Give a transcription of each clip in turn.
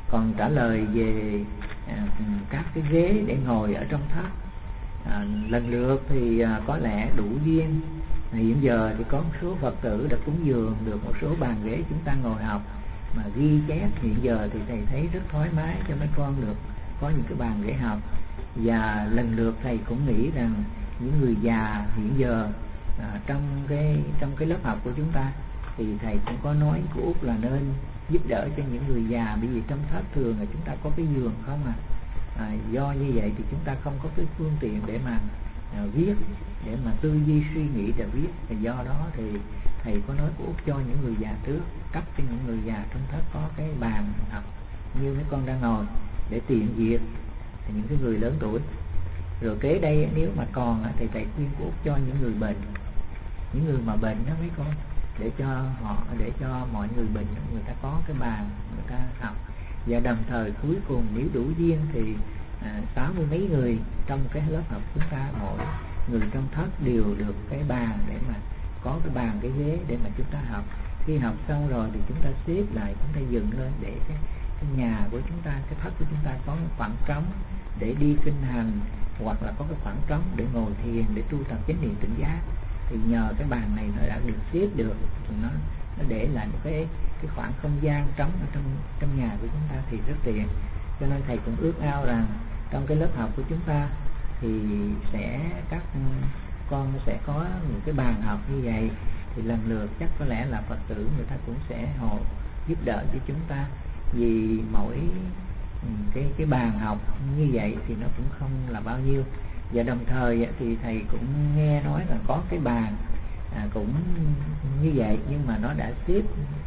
Còn trả lời về các cái ghế để ngồi ở trong thất, lần lượt thì có lẽ đủ duyên. Hiện giờ thì có một số Phật tử đã cúng dường được một số bàn ghế chúng ta ngồi học, mà ghi chép hiện giờ thì thầy thấy rất thoải mái cho mấy con được có những cái bàn ghế học. Và lần lượt thầy cũng nghĩ rằng những người già hiện giờ trong cái lớp học của chúng ta thì thầy cũng có nói của Út là nên giúp đỡ cho những người già, bởi vì trong thất thường là chúng ta có cái giường không do như vậy thì chúng ta không có cái phương tiện để mà viết, để mà tư duy suy nghĩ để viết. Thì do đó thì thầy có nói của Út cho những người già trước, cấp cho những người già trong thất có cái bàn học như mấy con đang ngồi để tiện việc những cái người lớn tuổi. Rồi kế đây nếu mà còn thì thầy khuyên của Út cho những người bệnh, những người mà bệnh đó mấy con, để cho mọi người bệnh người ta có cái bàn người ta học. Và đồng thời cuối cùng nếu đủ duyên thì 60 mấy người trong cái lớp học chúng ta, mỗi người trong thất đều được cái bàn để mà có cái bàn cái ghế để mà chúng ta học. Khi học xong rồi thì chúng ta xếp lại, chúng ta dựng lên để cái nhà của chúng ta, cái thất của chúng ta có một khoảng trống để đi kinh hành, hoặc là có cái khoảng trống để ngồi thiền, để tu tập chánh niệm tỉnh giác. Thì nhờ cái bàn này nó đã được xếp được, thì nó để lại một cái khoảng không gian trống ở trong nhà của chúng ta thì rất tiện. Cho nên thầy cũng ước ao rằng trong cái lớp học của chúng ta thì các con sẽ có những cái bàn học như vậy, thì lần lượt chắc có lẽ là Phật tử người ta cũng sẽ giúp đỡ cho chúng ta, vì mỗi cái bàn học như vậy thì nó cũng không là bao nhiêu. Và đồng thời thì thầy cũng nghe nói là có cái bàn cũng như vậy, nhưng mà nó đã xếp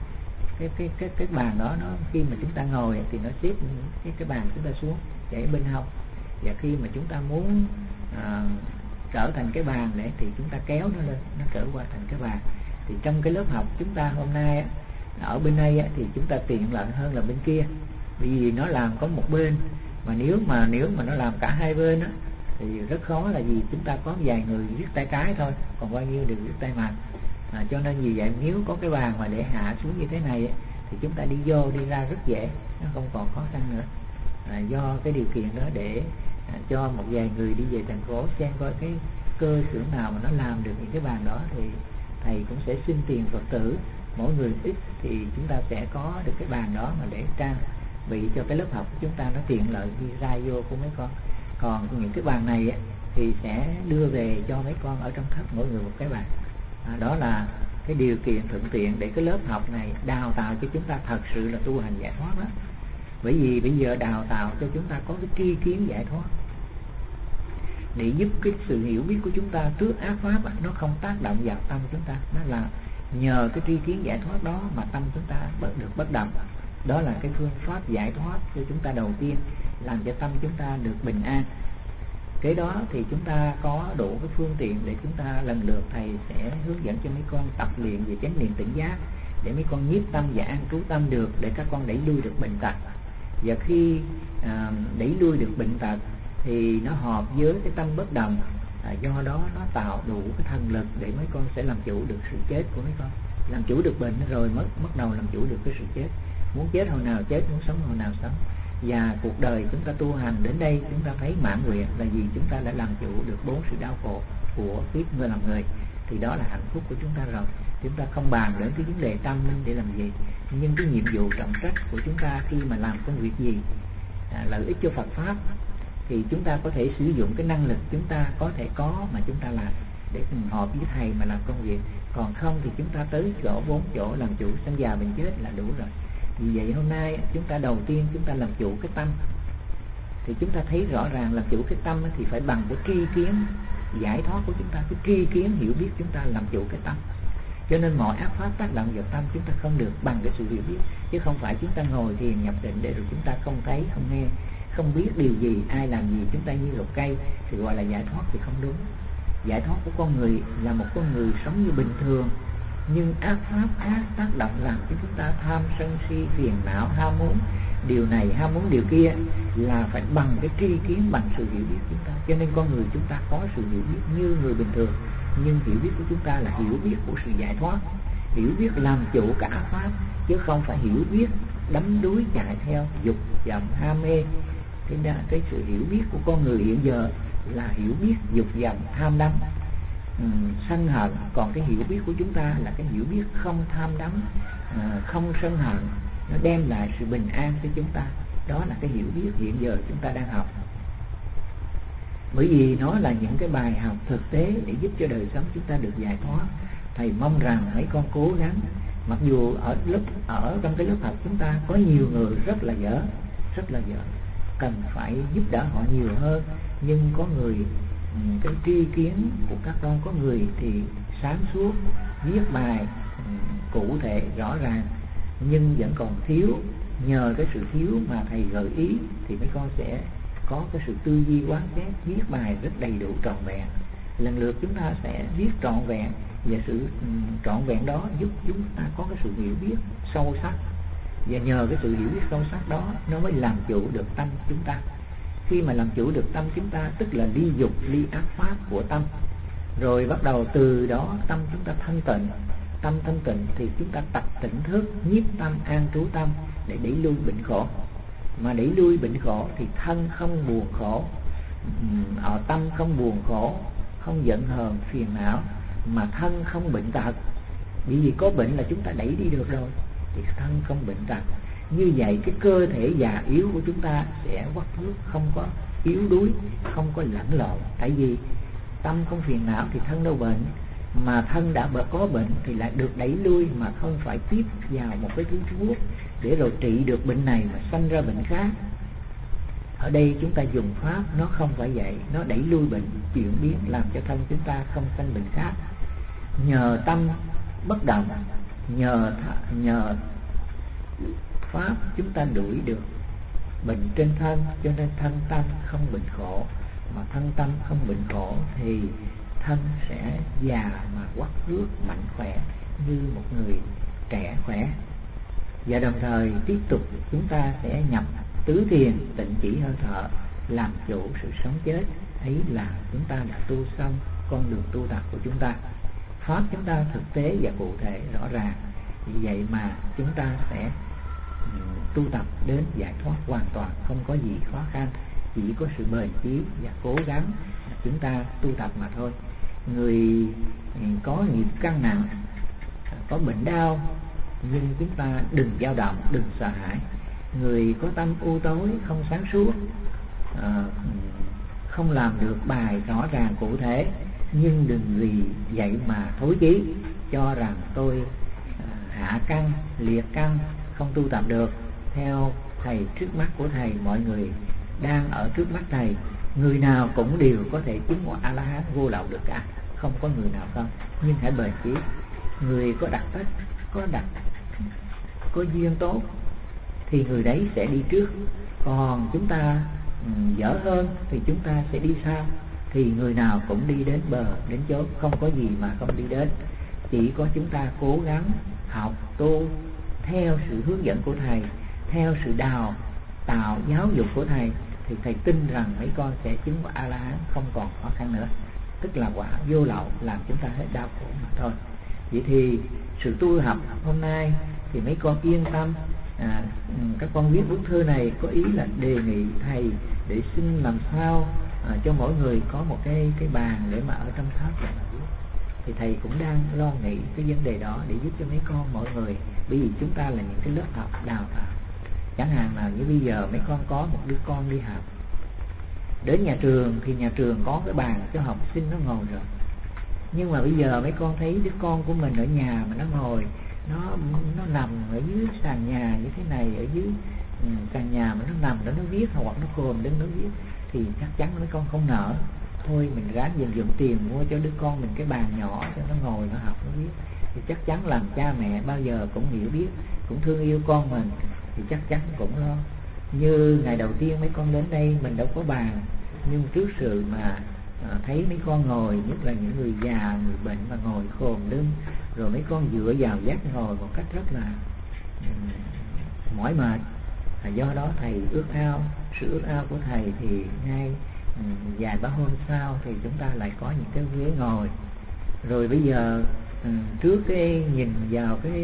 cái bàn đó, nó khi mà chúng ta ngồi thì nó xếp cái bàn chúng ta xuống để bên hông, và khi mà chúng ta muốn trở thành cái bàn để thì chúng ta kéo nó lên, nó trở qua thành cái bàn. Thì trong cái lớp học chúng ta hôm nay ở bên đây thì chúng ta tiện lợi hơn là bên kia, vì nó làm có một bên, mà nếu mà nó làm cả hai bên á thì rất khó, là vì chúng ta có vài người viết tay trái thôi, còn bao nhiêu đều viết tay mặt. Cho nên vì vậy nếu có cái bàn mà để hạ xuống như thế này thì chúng ta đi vô đi ra rất dễ, nó không còn khó khăn nữa. Do cái điều kiện đó để cho một vài người đi về thành phố xem coi cái cơ xưởng nào mà nó làm được những cái bàn đó, thì thầy cũng sẽ xin tiền Phật tử mỗi người ít, thì chúng ta sẽ có được cái bàn đó mà để trang bị cho cái lớp học của chúng ta nó tiện lợi đi ra vô của mấy con. Còn những cái bàn này thì sẽ đưa về cho mấy con ở trong thất mỗi người một cái bàn. Đó là cái điều kiện thuận tiện để cái lớp học này đào tạo cho chúng ta thật sự là tu hành giải thoát đó. Bởi vì bây giờ đào tạo cho chúng ta có cái tri kiến giải thoát, để giúp cái sự hiểu biết của chúng ta trước ác pháp nó không tác động vào tâm chúng ta. Nó là nhờ cái tri kiến giải thoát đó mà tâm chúng ta được bất động. Đó là cái phương pháp giải thoát cho chúng ta đầu tiên, làm cho tâm chúng ta được bình an. Cái đó thì chúng ta có đủ cái phương tiện để chúng ta lần lượt thầy sẽ hướng dẫn cho mấy con tập luyện về chánh niệm tỉnh giác, để mấy con nhiếp tâm và an trú tâm được, để các con đẩy lui được bệnh tật. Và khi đẩy lui được bệnh tật thì nó hợp với cái tâm bất động, do đó nó tạo đủ cái thần lực để mấy con sẽ làm chủ được sự chết của mấy con, làm chủ được bệnh rồi bắt đầu làm chủ được cái sự chết. Muốn chết hồi nào chết, muốn sống hồi nào sống. Và cuộc đời chúng ta tu hành đến đây chúng ta thấy mãn nguyện là vì chúng ta đã làm chủ được 4 sự đau khổ của kiếp người làm người, thì đó là hạnh phúc của chúng ta rồi. Chúng ta không bàn đến cái vấn đề tâm linh để làm gì, nhưng cái nhiệm vụ trọng trách của chúng ta khi mà làm công việc gì lợi ích cho Phật pháp thì chúng ta có thể sử dụng cái năng lực chúng ta có thể có mà chúng ta làm để cùng hợp với thầy mà làm công việc. Còn không thì chúng ta tới chỗ 4 chỗ làm chủ sanh già bệnh chết là đủ rồi. Vì vậy hôm nay chúng ta đầu tiên chúng ta làm chủ cái tâm, thì chúng ta thấy rõ ràng làm chủ cái tâm thì phải bằng cái tri kiến giải thoát của chúng ta, cái tri kiến hiểu biết chúng ta làm chủ cái tâm. Cho nên mọi ác pháp tác động vào tâm chúng ta không được bằng cái sự hiểu biết, chứ không phải chúng ta ngồi thiền nhập định để rồi chúng ta không thấy không nghe không biết điều gì ai làm gì chúng ta như rột cây thì gọi là giải thoát, thì không đúng. Giải thoát của con người là một con người sống như bình thường, nhưng ác pháp ác tác động làm cho chúng ta tham sân si phiền não, ham muốn điều này ham muốn điều kia, là phải bằng cái tri kiến, bằng sự hiểu biết chúng ta. Cho nên con người chúng ta có sự hiểu biết như người bình thường, nhưng hiểu biết của chúng ta là hiểu biết của sự giải thoát, hiểu biết làm chủ cả ác pháp, chứ không phải hiểu biết đắm đuối chạy theo dục vọng ham mê. Cái sự hiểu biết của con người hiện giờ là hiểu biết dục vọng tham đắm, sân hận. Còn cái hiểu biết của chúng ta là cái hiểu biết không tham đắm, không sân hận, nó đem lại sự bình an cho chúng ta. Đó là cái hiểu biết hiện giờ chúng ta đang học. Bởi vì nó là những cái bài học thực tế để giúp cho đời sống chúng ta được giải thoát. Thầy mong rằng mấy con cố gắng. Mặc dù ở trong cái lớp học chúng ta có nhiều người rất là dở, cần phải giúp đỡ họ nhiều hơn. Nhưng có người, cái tri kiến của các con, có người thì sáng suốt, viết bài cụ thể rõ ràng, nhưng vẫn còn thiếu. Nhờ cái sự thiếu mà thầy gợi ý thì mấy con sẽ có cái sự tư duy quán xét, viết bài rất đầy đủ trọn vẹn. Lần lượt chúng ta sẽ viết trọn vẹn, và sự trọn vẹn đó giúp chúng ta có cái sự hiểu biết sâu sắc. Và nhờ cái sự hiểu biết sâu sắc đó, nó mới làm chủ được tâm chúng ta. Khi mà làm chủ được tâm chúng ta, tức là ly dục, ly ác pháp của tâm. Rồi bắt đầu từ đó tâm chúng ta thanh tịnh. Tâm thanh tịnh thì chúng ta tập tỉnh thức, nhiếp tâm, an trú tâm để đẩy lui bệnh khổ. Mà đẩy lui bệnh khổ thì thân không buồn khổ, tâm không buồn khổ, không giận hờn phiền não, mà thân không bệnh tật. Bởi vì có bệnh là chúng ta đẩy đi được rồi, thì thân không bệnh tật. Như vậy cái cơ thể già yếu của chúng ta sẽ quắc thước, không có yếu đuối, không có lẫn lộn. Tại vì tâm không phiền não thì thân đâu bệnh, mà thân đã có bệnh thì lại được đẩy lui, mà không phải tiếp vào một cái thứ thuốc để rồi trị được bệnh này mà sanh ra bệnh khác. Ở đây chúng ta dùng pháp nó không phải vậy, nó đẩy lui bệnh chuyển biến, làm cho thân chúng ta không sanh bệnh khác. Nhờ tâm bất động, nhờ pháp chúng ta đuổi được bệnh trên thân, cho nên thân tâm không bệnh khổ. Mà thân tâm không bệnh khổ thì thân sẽ già mà quắc thước, mạnh khỏe như một người trẻ khỏe. Và đồng thời tiếp tục chúng ta sẽ nhập tứ thiền, tịnh chỉ hơi thở, làm chủ sự sống chết. Ấy là chúng ta đã tu xong con đường tu tập của chúng ta. Pháp chúng ta thực tế và cụ thể rõ ràng. Vì vậy mà chúng ta sẽ tu tập đến giải thoát hoàn toàn, không có gì khó khăn, chỉ có sự bền chí và cố gắng chúng ta tu tập mà thôi. Người có nghiệp căn nặng, có bệnh đau, nhưng chúng ta đừng dao động, đừng sợ hãi. Người có tâm u tối, không sáng suốt, không làm được bài rõ ràng cụ thể, nhưng đừng vì vậy mà thối chí, cho rằng tôi hạ căn, liệt căn, không tu tập được. Theo thầy, trước mắt của thầy, mọi người đang ở trước mắt thầy, người nào cũng đều có thể chứng ngộ A-la-hán vô lậu được cả, không có người nào không. Nhưng hãy bền chí. Người có đặc tích, có duyên tốt thì người đấy sẽ đi trước. Còn chúng ta dở hơn thì chúng ta sẽ đi sau. Thì người nào cũng đi đến bờ, đến chốn, không có gì mà không đi đến. Chỉ có chúng ta cố gắng học tu theo sự hướng dẫn của thầy, theo sự đào tạo giáo dục của thầy, thì thầy tin rằng mấy con sẽ chứng quả A-la-hán không còn khó khăn nữa. Tức là quả vô lậu, làm chúng ta hết đau khổ mà thôi. Vậy thì sự tu học hôm nay thì mấy con yên tâm. Các con viết bức thư này có ý là đề nghị thầy để xin làm sao cho mỗi người có một cái bàn để mà ở trong tháp để mà viết. Thì thầy cũng đang lo nghĩ cái vấn đề đó để giúp cho mấy con mỗi người. Bởi vì chúng ta là những cái lớp học đào tạo. Chẳng hạn là như bây giờ mấy con có một đứa con đi học, đến nhà trường thì nhà trường có cái bàn cho học sinh nó ngồi rồi. Nhưng mà bây giờ mấy con thấy đứa con của mình ở nhà mà nó ngồi, nó nằm ở dưới sàn nhà như thế này, ở dưới sàn nhà mà nó nằm đó nó viết, hoặc nó khom đứng nó viết, thì chắc chắn mấy con không nỡ. Thôi mình ráng dành dụm tiền mua cho đứa con mình cái bàn nhỏ cho nó ngồi nó học nó viết. Thì chắc chắn làm cha mẹ bao giờ cũng hiểu biết, cũng thương yêu con mình, thì chắc chắn cũng lo. Như ngày đầu tiên mấy con đến đây mình đâu có bàn, nhưng trước sự mà thấy mấy con ngồi, nhất là những người già, người bệnh mà ngồi khom lưng, rồi mấy con dựa vào vách ngồi một cách rất là mỏi mệt. Do đó thầy ước ao, sự ước ao của thầy thì ngay vài ba hôm sau thì chúng ta lại có những cái ghế ngồi. Rồi bây giờ trước cái nhìn vào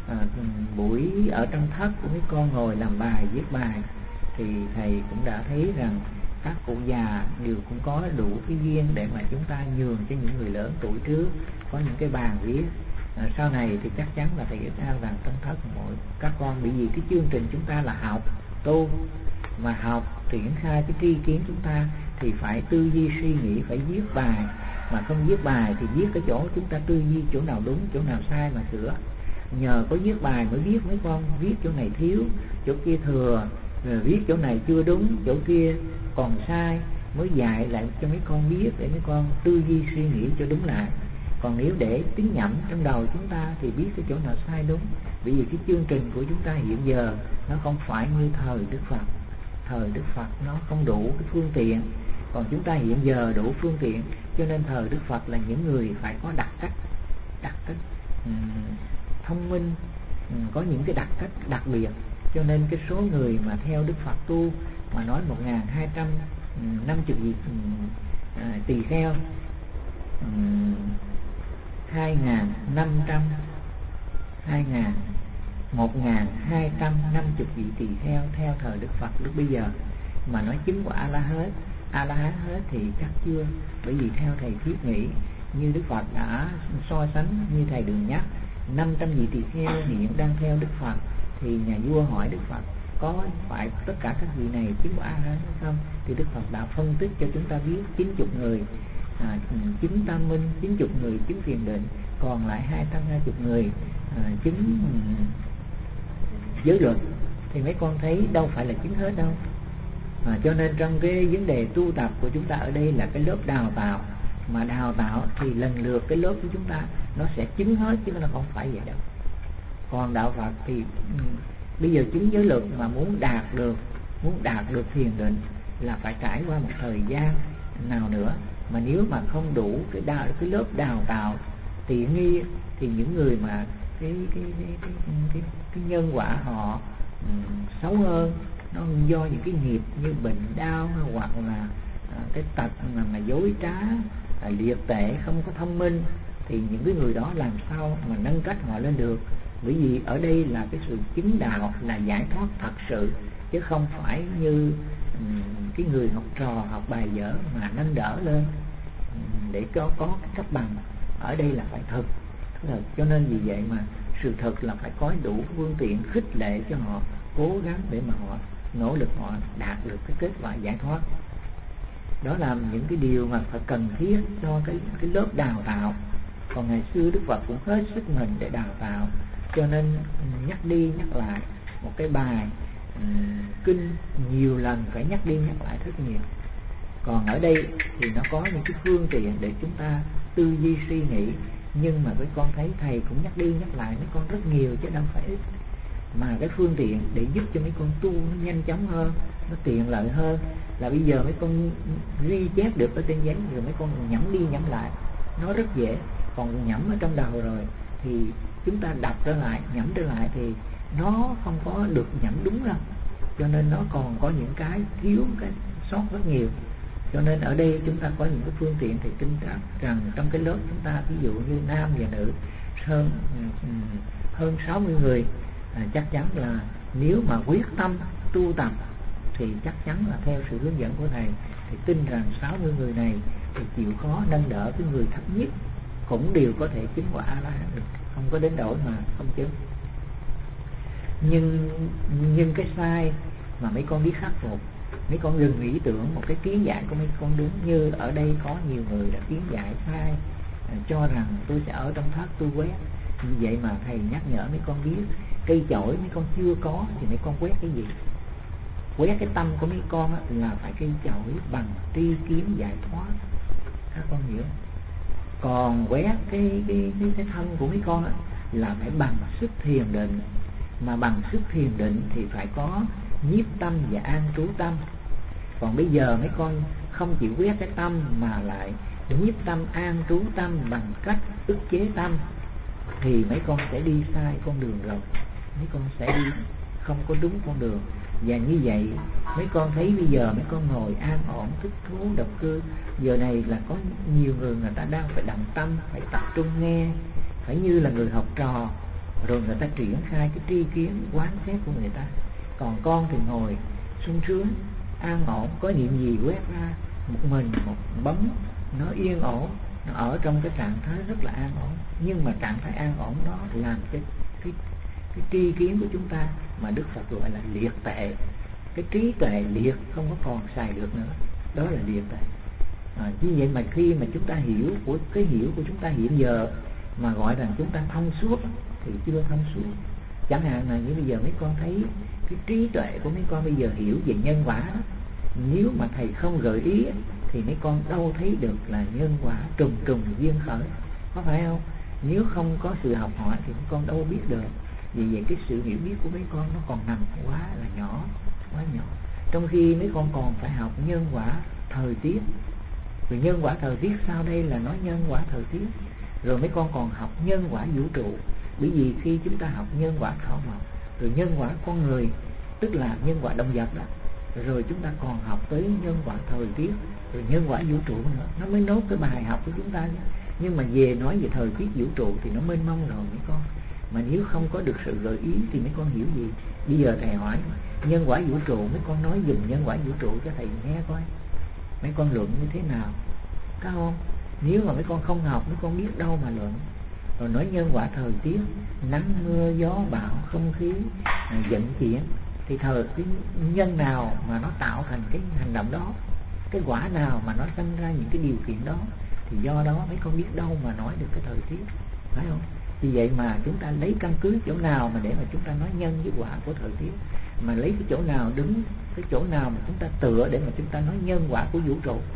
buổi ở trong thất của mấy con ngồi làm bài viết bài, thì thầy cũng đã thấy rằng các cụ già đều cũng có đủ cái duyên để mà chúng ta nhường cho những người lớn tuổi trước có những cái bàn viết. Sau này thì chắc chắn là thầy ít ao rằng trong thất mỗi các con, bởi vì cái chương trình chúng ta là học tu, mà học triển khai cái tri kiến chúng ta thì phải tư duy suy nghĩ, phải viết bài, mà không viết bài thì viết cái chỗ chúng ta tư duy chỗ nào đúng chỗ nào sai mà sửa. Nhờ có viết bài mới biết mấy con viết chỗ này thiếu, chỗ kia thừa, rồi viết chỗ này chưa đúng, chỗ kia còn sai, mới dạy lại cho mấy con biết để mấy con tư duy suy nghĩ cho đúng lại. Còn nếu để tính nhẩm trong đầu chúng ta thì biết cái chỗ nào sai đúng, bởi vì cái chương trình của chúng ta hiện giờ nó không phải như thời Đức Phật. Thời Đức Phật nó không đủ cái phương tiện, còn chúng ta hiện giờ đủ phương tiện, cho nên thời Đức Phật là những người phải có đặc cách thông minh, có những cái đặc cách đặc biệt. Cho nên cái số người mà theo Đức Phật tu mà nói 1250 vị tỳ kheo, 1250 vị tỳ kheo theo thời Đức Phật lúc bây giờ, mà nói chứng của A La Hán hết thì chắc chưa, bởi vì theo thầy thiết nghĩ như Đức Phật đã so sánh, như thầy Đường nhắc 500 vị tỳ kheo hiện đang theo Đức Phật, thì nhà vua hỏi Đức Phật có phải tất cả các vị này chứng của A La Hán hay không, thì Đức Phật đã phân tích cho chúng ta biết 90 người chứng tam minh, 90 người chứng thiền định, còn lại 220 người chứng giới luật. Thì mấy con thấy đâu phải là chứng hết đâu. Cho nên trong cái vấn đề tu tập của chúng ta ở đây là cái lớp đào tạo, mà đào tạo thì lần lượt cái lớp của chúng ta nó sẽ chứng hết, chứ nó không phải vậy đâu. Còn đạo Phật thì bây giờ chứng giới luật mà muốn đạt được thiền định là phải trải qua một thời gian nào nữa, mà nếu mà không đủ cái lớp đào tạo tiện nghi thì những người mà cái nhân quả họ xấu hơn, nó do những cái nghiệp như bệnh đau, hoặc là cái tật mà dối trá, liệt tệ, không có thông minh, thì những cái người đó làm sao mà nâng cách họ lên được. Bởi vì ở đây là cái sự chứng đạo là giải thoát thật sự, chứ không phải như cái người học trò học bài dở mà nâng đỡ lên để có cái cấp bằng. Ở đây là phải thực. Cho nên vì vậy mà sự thật là phải có đủ phương tiện khích lệ cho họ cố gắng để mà họ nỗ lực, họ đạt được cái kết quả giải thoát. Đó là những cái điều mà phải cần thiết cho cái lớp đào tạo. Còn ngày xưa Đức Phật cũng hết sức mình để đào tạo, cho nên nhắc đi nhắc lại một cái bài kinh nhiều lần, phải nhắc đi nhắc lại rất nhiều. Còn ở đây thì nó có những cái phương tiện để chúng ta tư duy suy nghĩ, nhưng mà mấy con thấy thầy cũng nhắc đi nhắc lại mấy con rất nhiều chứ đâu phải ít. Mà cái phương tiện để giúp cho mấy con tu nó nhanh chóng hơn, nó tiện lợi hơn là bây giờ mấy con ghi chép được ở trên giấy, rồi mấy con nhẩm đi nhẩm lại nó rất dễ. Còn nhẩm ở trong đầu rồi thì chúng ta đọc trở lại, nhẩm trở lại thì nó không có được nhẩm đúng đâu, cho nên nó còn có những cái thiếu, cái sót rất nhiều. Cho nên ở đây chúng ta có những cái phương tiện thì tin rằng trong cái lớp chúng ta, ví dụ như nam và nữ hơn 60 người, chắc chắn là nếu mà quyết tâm tu tập thì chắc chắn là theo sự hướng dẫn của thầy thì tin rằng 60 người này thì chịu khó nâng đỡ cái người thấp nhất cũng đều có thể chứng quả A La Hán được, không có đến đổi mà không chứng. Nhưng cái sai mà mấy con biết khắc phục, mấy con đừng nghĩ tưởng một cái kiến giải của mấy con đúng. Như ở đây có nhiều người đã kiến giải sai, cho rằng tôi sẽ ở trong thất tôi quét. Như vậy mà thầy nhắc nhở mấy con biết, cây chổi mấy con chưa có thì mấy con quét cái gì? Quét cái tâm của mấy con là phải cây chổi bằng tri kiến giải thoát, các con hiểu. Còn quét cái thân của mấy con là phải bằng sức thiền định, mà bằng sức thiền định thì phải có nhiếp tâm và an trú tâm. Còn bây giờ mấy con không chịu quét cái tâm mà lại nhiếp tâm an trú tâm bằng cách ức chế tâm, thì mấy con sẽ đi sai con đường rồi, mấy con sẽ đi không có đúng con đường. Và như vậy mấy con thấy bây giờ mấy con ngồi an ổn thích thú độc cư, giờ này là có nhiều người ta đang phải động tâm, phải tập trung nghe, phải như là người học trò rồi người ta triển khai cái tri kiến quán xét của người ta. Còn con thì ngồi sung sướng an ổn, có niệm gì quét ra một mình, một bấm, nó yên ổn, nó ở trong cái trạng thái rất là an ổn. Nhưng mà trạng thái an ổn đó làm cái tri kiến của chúng ta mà Đức Phật gọi là liệt tệ. Cái trí tuệ liệt không có còn xài được nữa, đó là liệt tệ. Như vậy mà khi mà chúng ta hiểu của cái hiểu của chúng ta hiện giờ mà gọi rằng chúng ta thông suốt thì chưa thông suốt. Chẳng hạn là như bây giờ mấy con thấy cái trí tuệ của mấy con bây giờ hiểu về nhân quả đó, nếu mà thầy không gợi ý thì mấy con đâu thấy được là nhân quả trùng trùng duyên khởi, có phải không? Nếu không có sự học hỏi thì mấy con đâu biết được. Vì vậy cái sự hiểu biết của mấy con nó còn nằm quá là nhỏ, quá nhỏ. Trong khi mấy con còn phải học nhân quả thời tiết. Rồi nhân quả thời tiết sau đây là nói nhân quả thời tiết. Rồi mấy con còn học nhân quả vũ trụ. Bởi vì khi chúng ta học nhân quả thảo mộc, rồi nhân quả con người, tức là nhân quả động vật đó, rồi chúng ta còn học tới nhân quả thời tiết, rồi nhân quả vũ trụ nữa, nó mới nốt cái bài học của chúng ta. Nhưng mà về nói về thời tiết vũ trụ thì nó mênh mông rồi mấy con. Mà nếu không có được sự gợi ý thì mấy con hiểu gì? Bây giờ thầy hỏi nhân quả vũ trụ, mấy con nói dùm nhân quả vũ trụ cho thầy nghe coi, mấy con luận như thế nào, có không? Nếu mà mấy con không học, mấy con biết đâu mà luận. Rồi nói nhân quả thời tiết, nắng mưa gió bão không khí vận chuyển, thì cái nhân nào mà nó tạo thành cái hành động đó, cái quả nào mà nó sinh ra những cái điều kiện đó, thì do đó mấy con biết đâu mà nói được cái thời tiết, phải không? Vì vậy mà chúng ta lấy căn cứ chỗ nào mà để mà chúng ta nói nhân với quả của thời tiết, mà lấy cái chỗ nào đứng, cái chỗ nào mà chúng ta tựa để mà chúng ta nói nhân quả của vũ trụ.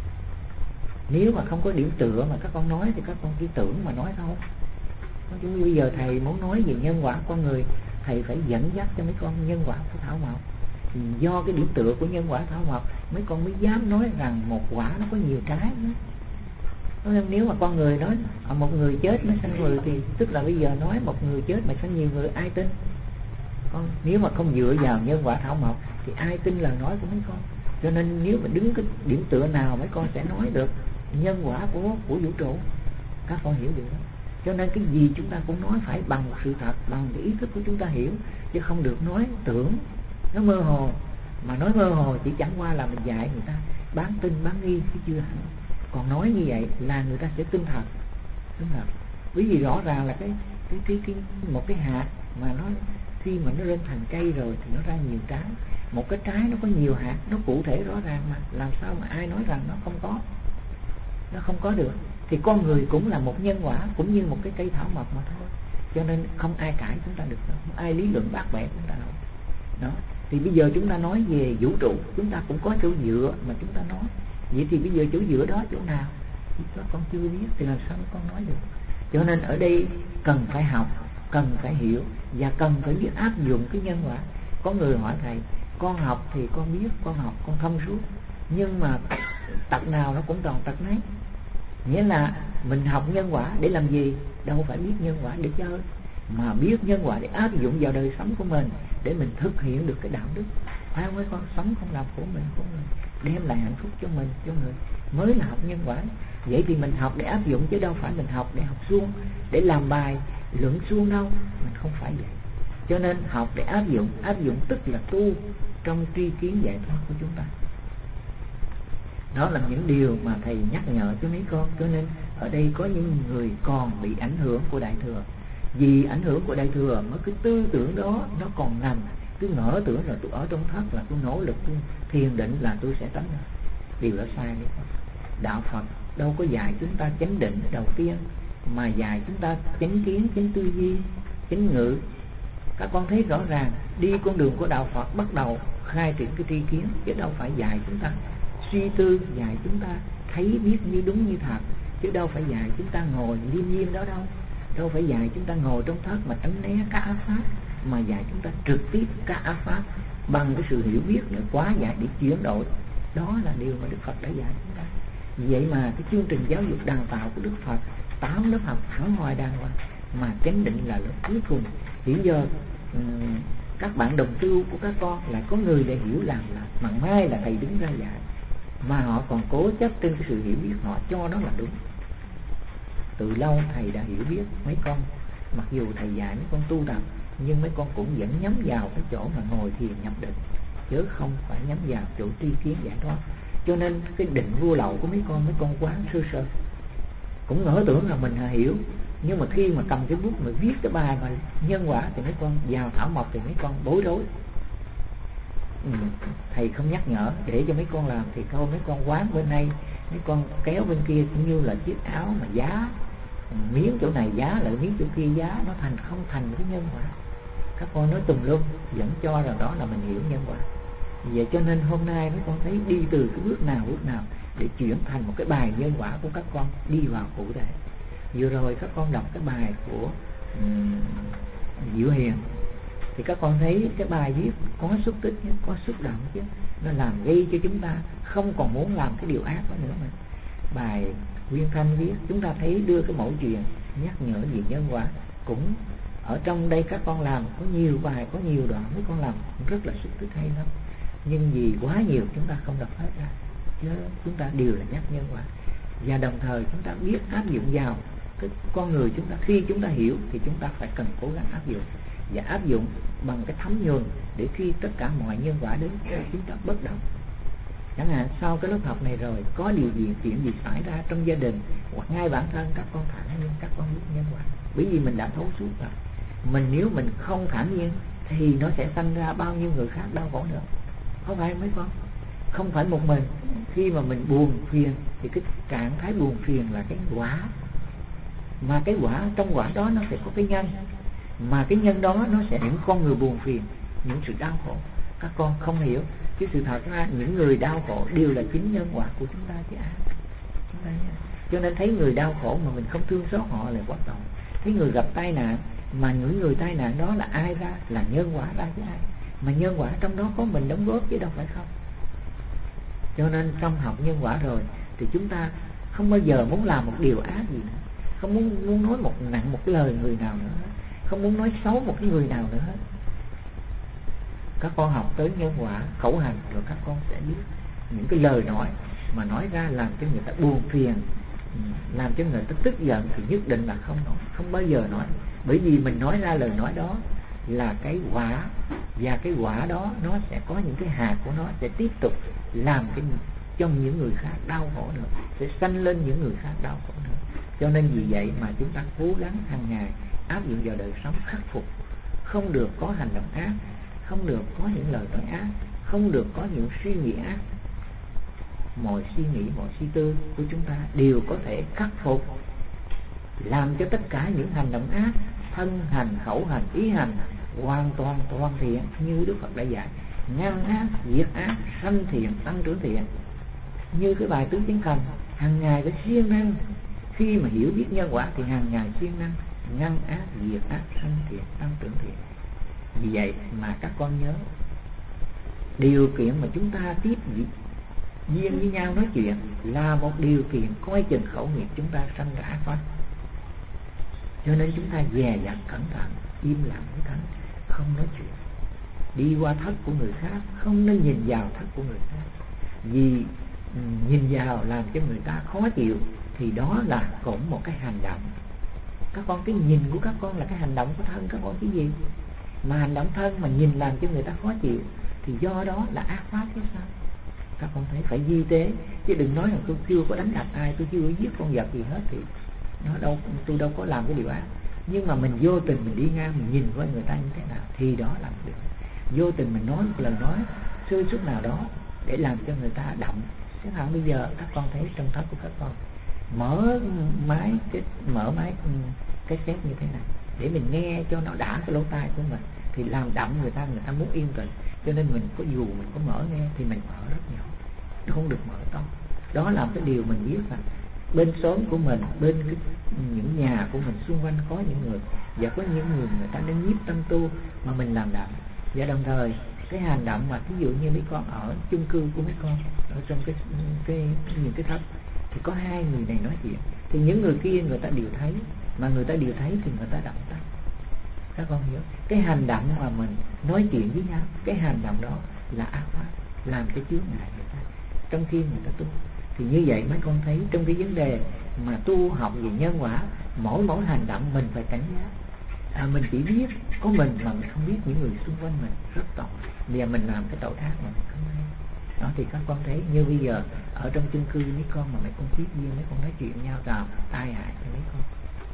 Nếu mà không có điểm tựa mà các con nói thì các con chỉ tưởng mà nói thôi. Chứ bây giờ thầy muốn nói về nhân quả con người, thầy phải dẫn dắt cho mấy con nhân quả của thảo mộc. Do cái điểm tựa của nhân quả thảo mộc, mấy con mới dám nói rằng một quả nó có nhiều trái nữa. Nếu mà con người nói một người chết mới sanh người, thì tức là bây giờ nói một người chết mà sanh nhiều người, ai tin? Nếu mà không dựa vào nhân quả thảo mộc thì ai tin lời nói của mấy con? Cho nên nếu mà đứng cái điểm tựa nào mấy con sẽ nói được nhân quả của vũ trụ, các con hiểu được đó. Cho nên cái gì chúng ta cũng nói phải bằng một sự thật, bằng cái ý thức của chúng ta hiểu, chứ không được nói tưởng, nó mơ hồ. Mà nói mơ hồ chỉ chẳng qua là mình dạy người ta bán tin bán nghi chứ chưa hẳn. Còn nói như vậy là người ta sẽ tin thật, bởi vì rõ ràng là cái một cái hạt mà nó khi mà nó lên thành cây rồi thì nó ra nhiều trái. Một cái trái nó có nhiều hạt, nó cụ thể rõ ràng mà làm sao mà ai nói rằng nó không có được. Thì con người cũng là một nhân quả, cũng như một cái cây thảo mộc mà thôi. Cho nên không ai cãi chúng ta được đâu, không ai lý luận bác bẻ chúng ta đâu. Đó. Thì bây giờ chúng ta nói về vũ trụ, chúng ta cũng có chỗ dựa mà chúng ta nói. Vậy thì bây giờ chỗ dựa đó chỗ nào? Các con chưa biết thì làm sao con nói được. Cho nên ở đây cần phải học, cần phải hiểu và cần phải biết áp dụng cái nhân quả. Có người hỏi thầy, con học thì con biết, con học con thông suốt, nhưng mà tật nào nó cũng còn tật nấy. Nghĩa là mình học nhân quả để làm gì? Đâu phải biết nhân quả để chơi, mà biết nhân quả để áp dụng vào đời sống của mình, để mình thực hiện được cái đạo đức. Phải không? Con sống không làm khổ mình, đem lại hạnh phúc cho mình, cho người, mới là học nhân quả. Vậy thì mình học để áp dụng, chứ đâu phải mình học để học suông, để làm bài luận suông đâu, mình không phải vậy. Cho nên học để áp dụng tức là tu trong tri kiến giải thoát của chúng ta. Đó là những điều mà thầy nhắc nhở cho mấy con. Cho nên ở đây có những người còn bị ảnh hưởng của Đại Thừa. Vì ảnh hưởng của Đại Thừa mà cái tư tưởng đó nó còn nằm, cứ ngỡ tưởng là tôi ở trong thất là tôi nỗ lực, tôi thiền định là tôi sẽ tánh. Điều đó sai đấy. Đạo Phật đâu có dạy chúng ta chánh định đầu tiên, mà dạy chúng ta chánh kiến, chánh tư duy, chánh ngữ. Các con thấy rõ ràng đi con đường của đạo Phật bắt đầu khai triển cái tri kiến, chứ đâu phải dạy chúng ta suy tư, dạy chúng ta thấy biết như đúng như thật, chứ đâu phải dạy chúng ta ngồi liêm diêm đó đâu. Đâu phải dạy chúng ta ngồi trong thất mà tránh né các ác pháp, mà dạy chúng ta trực tiếp các ác pháp bằng cái sự hiểu biết nữa, quá giải để chuyển đổi. Đó là điều mà Đức Phật đã dạy chúng ta. Vậy mà cái chương trình giáo dục đào tạo của Đức Phật 8 lớp học thẳng hoài đàng hoàng, mà chánh định là lớp cuối cùng. Hiện giờ các bạn đồng tu của các con là có người để hiểu làm là mà mai là thầy đứng ra dạy, mà họ còn cố chấp trên cái sự hiểu biết, họ cho đó là đúng. Từ lâu thầy đã hiểu biết mấy con Mặc dù thầy dạy mấy con tu tập, nhưng mấy con cũng vẫn nhắm vào cái chỗ mà ngồi thiền nhập định, chứ không phải nhắm vào chỗ tri kiến giải thoát. Cho nên cái định vô lậu của mấy con quán sơ sơ, cũng ngỡ tưởng là mình hiểu. Nhưng mà khi mà cầm cái bút mà viết cái bài mà nhân quả thì mấy con vào thảo mộc thì mấy con bối rối. Thầy không nhắc nhở để cho mấy con làm thì thôi mấy con quán bên đây, mấy con kéo bên kia, cũng như là chiếc áo mà giá miếng chỗ này giá lại miếng chỗ kia giá, nó không thành cái nhân quả. Các con nói tùm lum vẫn cho rằng đó là mình hiểu nhân quả. Vậy cho nên hôm nay mấy con thấy đi từ cái bước nào để chuyển thành một cái bài nhân quả của các con đi vào cụ thể. Vừa rồi các con đọc cái bài của Diệu Hiền thì các con thấy cái bài viết có xúc tích chứ, có xúc động chứ, nó làm gây cho chúng ta không còn muốn làm cái điều ác đó nữa. Mà bài Nguyên Thanh viết, chúng ta thấy đưa cái mẫu chuyện nhắc nhở về nhân quả, cũng ở trong đây các con làm có nhiều bài, có nhiều đoạn mấy con làm cũng rất là xúc tích hay lắm. Nhưng vì quá nhiều chúng ta không đọc hết ra, chứ chúng ta đều là nhắc nhân quả. Và đồng thời chúng ta biết áp dụng vào cái con người chúng ta. Khi chúng ta hiểu thì chúng ta phải cần cố gắng áp dụng, và áp dụng bằng cái thấm nhuần, để khi tất cả mọi nhân quả đến chúng ta bất động. Chẳng hạn sau cái lớp học này rồi có điều gì, chuyện gì xảy ra trong gia đình hoặc ngay bản thân các con thản nhiên, các con biết nhân quả, bởi vì mình đã thấu suốt rồi. Nếu mình không thản nhiên thì nó sẽ sanh ra bao nhiêu người khác đau khổ nữa, không phải mấy con? Không phải một mình. Khi mà mình buồn phiền thì cái trạng thái buồn phiền là cái quả, mà cái quả, trong quả đó nó sẽ có cái nhân, mà cái nhân đó nó sẽ những con người buồn phiền, những sự đau khổ. Các con không hiểu chứ sự thật ra những người đau khổ đều là chính nhân quả của chúng ta chứ ai. Cho nên thấy người đau khổ mà mình không thương xót họ là quá tội. Thấy người gặp tai nạn mà những người tai nạn đó là ai ra? Là nhân quả ra chứ ai. Mà nhân quả trong đó có mình đóng góp chứ đâu phải không. Cho nên trong học nhân quả rồi thì chúng ta không bao giờ muốn làm một điều ác gì nữa, không muốn nói nặng một cái lời người nào nữa, không muốn nói xấu một cái người nào nữa hết. Các con học tới nhân quả khẩu hành rồi các con sẽ biết những cái lời nói mà nói ra làm cho người ta buồn phiền, làm cho người ta tức giận thì nhất định là không nói, không bao giờ nói. Bởi vì mình nói ra lời nói đó là cái quả, và cái quả đó nó sẽ có những cái hạt của nó sẽ tiếp tục làm cho những người khác đau khổ nữa, sẽ sanh lên những người khác đau khổ nữa. Cho nên vì vậy mà chúng ta cố gắng hàng ngày áp dụng vào đời sống, khắc phục, không được có hành động ác, không được có những lời nói ác, không được có những suy nghĩ ác. Mọi suy nghĩ, mọi suy tư của chúng ta đều có thể khắc phục, làm cho tất cả những hành động ác, thân hành, khẩu hành, ý hành hoàn toàn toàn thiện như Đức Phật đã dạy. Ngăn ác, diệt ác, sanh thiện, tăng trưởng thiện. Như cái bài tứ chánh thành, hàng ngày phải siêng năng. Khi mà hiểu biết nhân quả thì hàng ngày siêng năng ngăn ác, diệt ác, sanh thiện, tăng trưởng thiện. Vì vậy mà các con nhớ, điều kiện mà chúng ta tiếp duyên với nhau nói chuyện là một điều kiện coi chừng khẩu nghiệp chúng ta sanh ra ác pháp. Cho nên chúng ta dè dặt cẩn thận, im lặng với thánh, không nói chuyện. Đi qua thất của người khác không nên nhìn vào thất của người khác, vì nhìn vào làm cho người ta khó chịu thì đó là cũng một cái hành động. Các con, cái nhìn của các con là cái hành động của thân các con cái gì? Mà hành động thân mà nhìn làm cho người ta khó chịu thì do đó là ác pháp chứ sao? Các con thấy phải di tế, chứ đừng nói là tôi chưa có đánh đập ai, tôi chưa có giết con vật gì hết thì nó đâu, tôi đâu có làm cái điều ác. Nhưng mà mình vô tình mình đi ngang, mình nhìn với người ta như thế nào thì đó là một điều. Vô tình mình nói một lời nói sơ suất nào đó để làm cho người ta động. Chẳng hạn bây giờ các con thấy trong thất của các con mở máy cái xét như thế này để mình nghe cho nó đã cái lỗ tai của mình, thì làm động người ta muốn yên tĩnh. Cho nên mình có dù mình có mở nghe thì mình mở rất nhỏ, không được mở to. Đó là cái điều mình biết là bên xóm của mình, bên những nhà của mình xung quanh có những người, và có những người ta đang nhiếp tâm tu mà mình làm động. Và đồng thời cái hành động mà ví dụ như mấy con ở chung cư của mấy con ở trong những cái thất thì có hai người này nói chuyện thì những người kia người ta đều thấy, mà người ta đều thấy thì người ta động tay. Các con hiểu cái hành động mà mình nói chuyện với nhau, cái hành động đó là ác pháp, làm cái chướng ngại người ta trong khi người ta tu. Thì như vậy mấy con thấy trong cái vấn đề mà tu học về nhân quả, mỗi hành động mình phải cảnh giác, Mình chỉ biết có mình mà mình không biết những người xung quanh mình, rất tội. Bây giờ mình làm cái tội ác mà mình không hay. Đó thì các con thấy như bây giờ ở trong chung cư mấy con mà mấy con tiếp viên, mấy con nói chuyện nhau vào tai hại cho mấy con,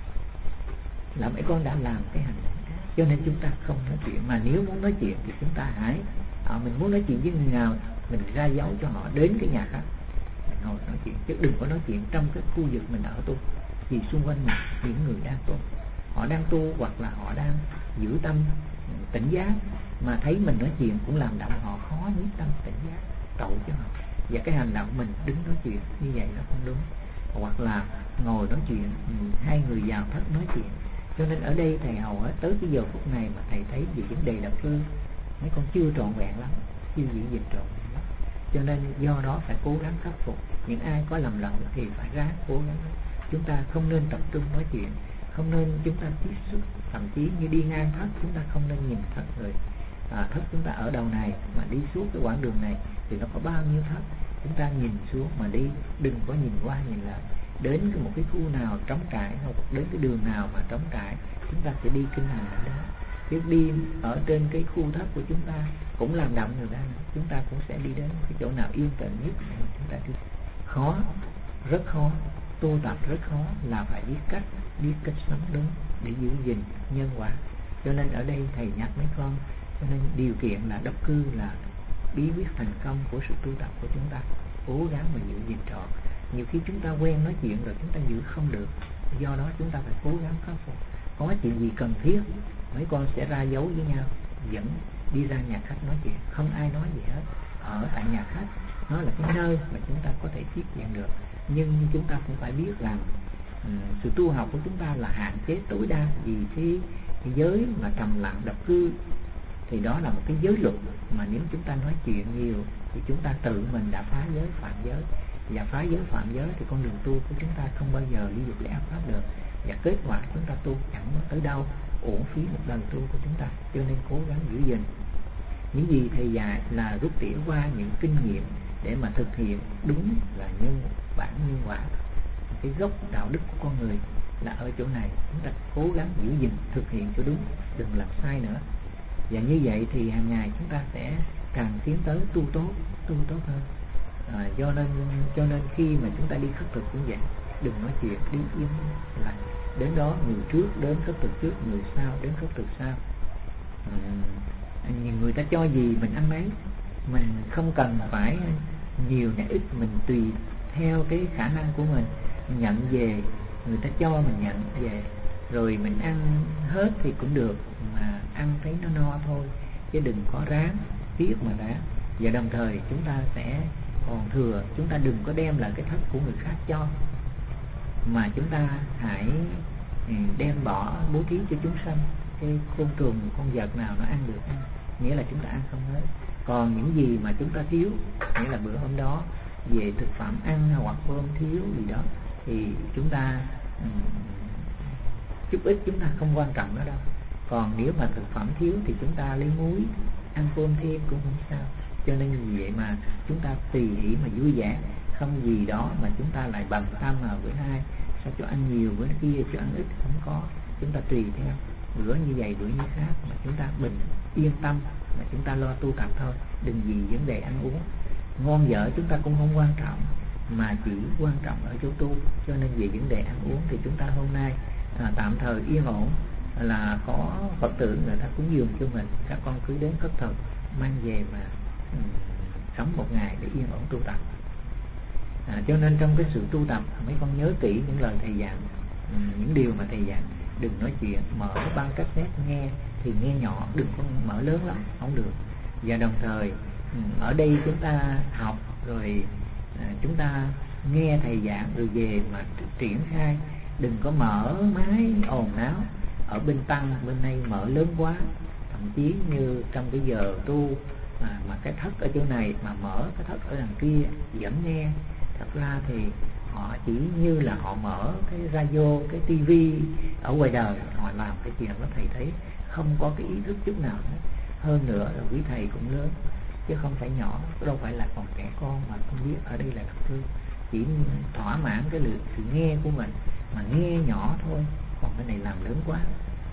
là mấy con đã làm cái hành động. Cho nên chúng ta không nói chuyện. Mà nếu muốn nói chuyện thì chúng ta hãy mình muốn nói chuyện với người nào, mình ra dấu cho họ đến cái nhà khác, mình ngồi nói chuyện, chứ đừng có nói chuyện trong cái khu vực mình ở tu. Vì xung quanh mình những người đang tu, họ đang tu hoặc là họ đang giữ tâm tỉnh giác, mà thấy mình nói chuyện cũng làm động họ khó nhiếp tâm tỉnh giác, tội cho họ. Và cái hành động mình đứng nói chuyện như vậy nó không đúng. Hoặc là ngồi nói chuyện, hai người vào thất nói chuyện. Cho nên ở đây thầy hầu hết tới cái giờ phút này mà thầy thấy về vấn đề độc cư mấy con chưa trọn vẹn lắm, chưa giữ gìn trọn vẹn lắm. Cho nên do đó phải cố gắng khắc phục. Những ai có lầm lẫn thì phải ráng cố gắng. Chúng ta không nên tập trung nói chuyện, không nên chúng ta tiếp xúc. Thậm chí như đi ngang thất, chúng ta không nên nhìn thất người. Thất chúng ta ở đầu này mà đi suốt cái quãng đường này thì nó có bao nhiêu thất, chúng ta nhìn xuống mà đi, đừng có nhìn qua nhìn lại. Đến một cái khu nào trống trải, hoặc đến cái đường nào mà trống trải, chúng ta sẽ đi kinh hành ở đó. Chứ đi ở trên cái khu thất của chúng ta cũng làm động người ta, chúng ta cũng sẽ đi đến cái chỗ nào yên tĩnh nhất để chúng ta đi. Khó, rất khó, tu tập rất khó, là phải biết cách sống đúng để giữ gìn nhân quả. Cho nên ở đây thầy nhắc mấy con, cho nên điều kiện là độc cư là bí quyết thành công của sự tu tập của chúng ta. Cố gắng mà giữ gìn trọn. Nhiều khi chúng ta quen nói chuyện rồi chúng ta giữ không được, do đó chúng ta phải cố gắng khắc phục. Có chuyện gì cần thiết mấy con sẽ ra dấu với nhau, dẫn đi ra nhà khách nói chuyện, không ai nói gì hết. Ở tại nhà khách nó là cái nơi mà chúng ta có thể tiếp nhận được, nhưng chúng ta cũng phải biết rằng sự tu học của chúng ta là hạn chế tối đa. Vì cái giới mà trầm lặng độc cư thì đó là một cái giới luật, mà nếu chúng ta nói chuyện nhiều thì chúng ta tự mình đã phá giới phạm giới, và phá giới phạm giới thì con đường tu của chúng ta không bao giờ lý dục lẽ pháp được, và kết quả chúng ta tu chẳng tới đâu, uổng phí một lần tu của chúng ta. Cho nên cố gắng giữ gìn. Những gì thầy dạy là rút tỉa qua những kinh nghiệm để mà thực hiện đúng là bản nhân quả. Cái gốc đạo đức của con người là ở chỗ này, chúng ta cố gắng giữ gìn, thực hiện cho đúng, đừng làm sai nữa. Và như vậy thì hàng ngày chúng ta sẽ càng tiến tới tu tốt hơn. Cho nên khi mà chúng ta đi khất thực cũng vậy, đừng nói chuyện, đi yên lặng. Đến đó người trước đến khất thực trước, người sau đến khất thực sau. Người ta cho gì mình ăn nấy, mình không cần phải nhiều hay ít, mình tùy theo cái khả năng của mình nhận về. Người ta cho mình nhận về, rồi mình ăn hết thì cũng được, mà ăn thấy nó no thôi, chứ đừng có ráng tiếc mà ráng. Và đồng thời chúng ta sẽ còn thừa, chúng ta đừng có đem lại cái thất của người khác cho, mà chúng ta hãy đem bỏ bố thí cho chúng sanh. Cái côn trùng, con vật nào nó ăn được ăn, nghĩa là chúng ta ăn không hết. Còn những gì mà chúng ta thiếu, nghĩa là bữa hôm đó về thực phẩm ăn hoặc cơm thiếu gì đó, thì chúng ta chút ít chúng ta không quan trọng đó đâu. Còn nếu mà thực phẩm thiếu thì chúng ta lấy muối ăn cơm thêm cũng không sao. Cho nên vì vậy mà chúng ta tùy hỷ mà vui vẻ, không gì đó mà chúng ta lại bận tâm mà bữa nay sao cho ăn nhiều, bữa kia cho ăn ít, không có. Chúng ta tùy theo, bữa như vậy bữa như khác, mà chúng ta bình yên tâm mà chúng ta lo tu tập thôi, đừng vì vấn đề ăn uống. Ngon dở chúng ta cũng không quan trọng, mà chỉ quan trọng ở chỗ tu. Cho nên về vấn đề ăn uống thì chúng ta hôm nay tạm thời yên ổn, là có Phật tử người ta cúng dường cho mình, các con cứ đến khất thực mang về mà sống một ngày để yên ổn tu tập. Cho nên trong cái sự tu tập, mấy con nhớ kỹ những lời thầy dặn, những điều mà thầy dặn. Đừng nói chuyện, mở băng cassette nghe thì nghe nhỏ, đừng có mở lớn lắm, không được. Và đồng thời ở đây chúng ta học rồi chúng ta nghe thầy giảng rồi về mà triển khai, đừng có mở máy ồn náo. Ở bên tăng bên đây mở lớn quá, thậm chí như trong cái giờ tu mà cái thất ở chỗ này mà mở cái thất ở đằng kia vẫn nghe. Thật ra thì họ chỉ như là họ mở cái radio, cái tivi ở ngoài đời, họ làm cái chuyện đó. Thầy thấy không có cái ý thức chút nào hết. Hơn nữa là quý thầy cũng lớn chứ không phải nhỏ, đâu phải là còn trẻ con mà không biết ở đây là độc cư. Chỉ thỏa mãn cái sự nghe của mình mà nghe nhỏ thôi, còn cái này làm lớn quá.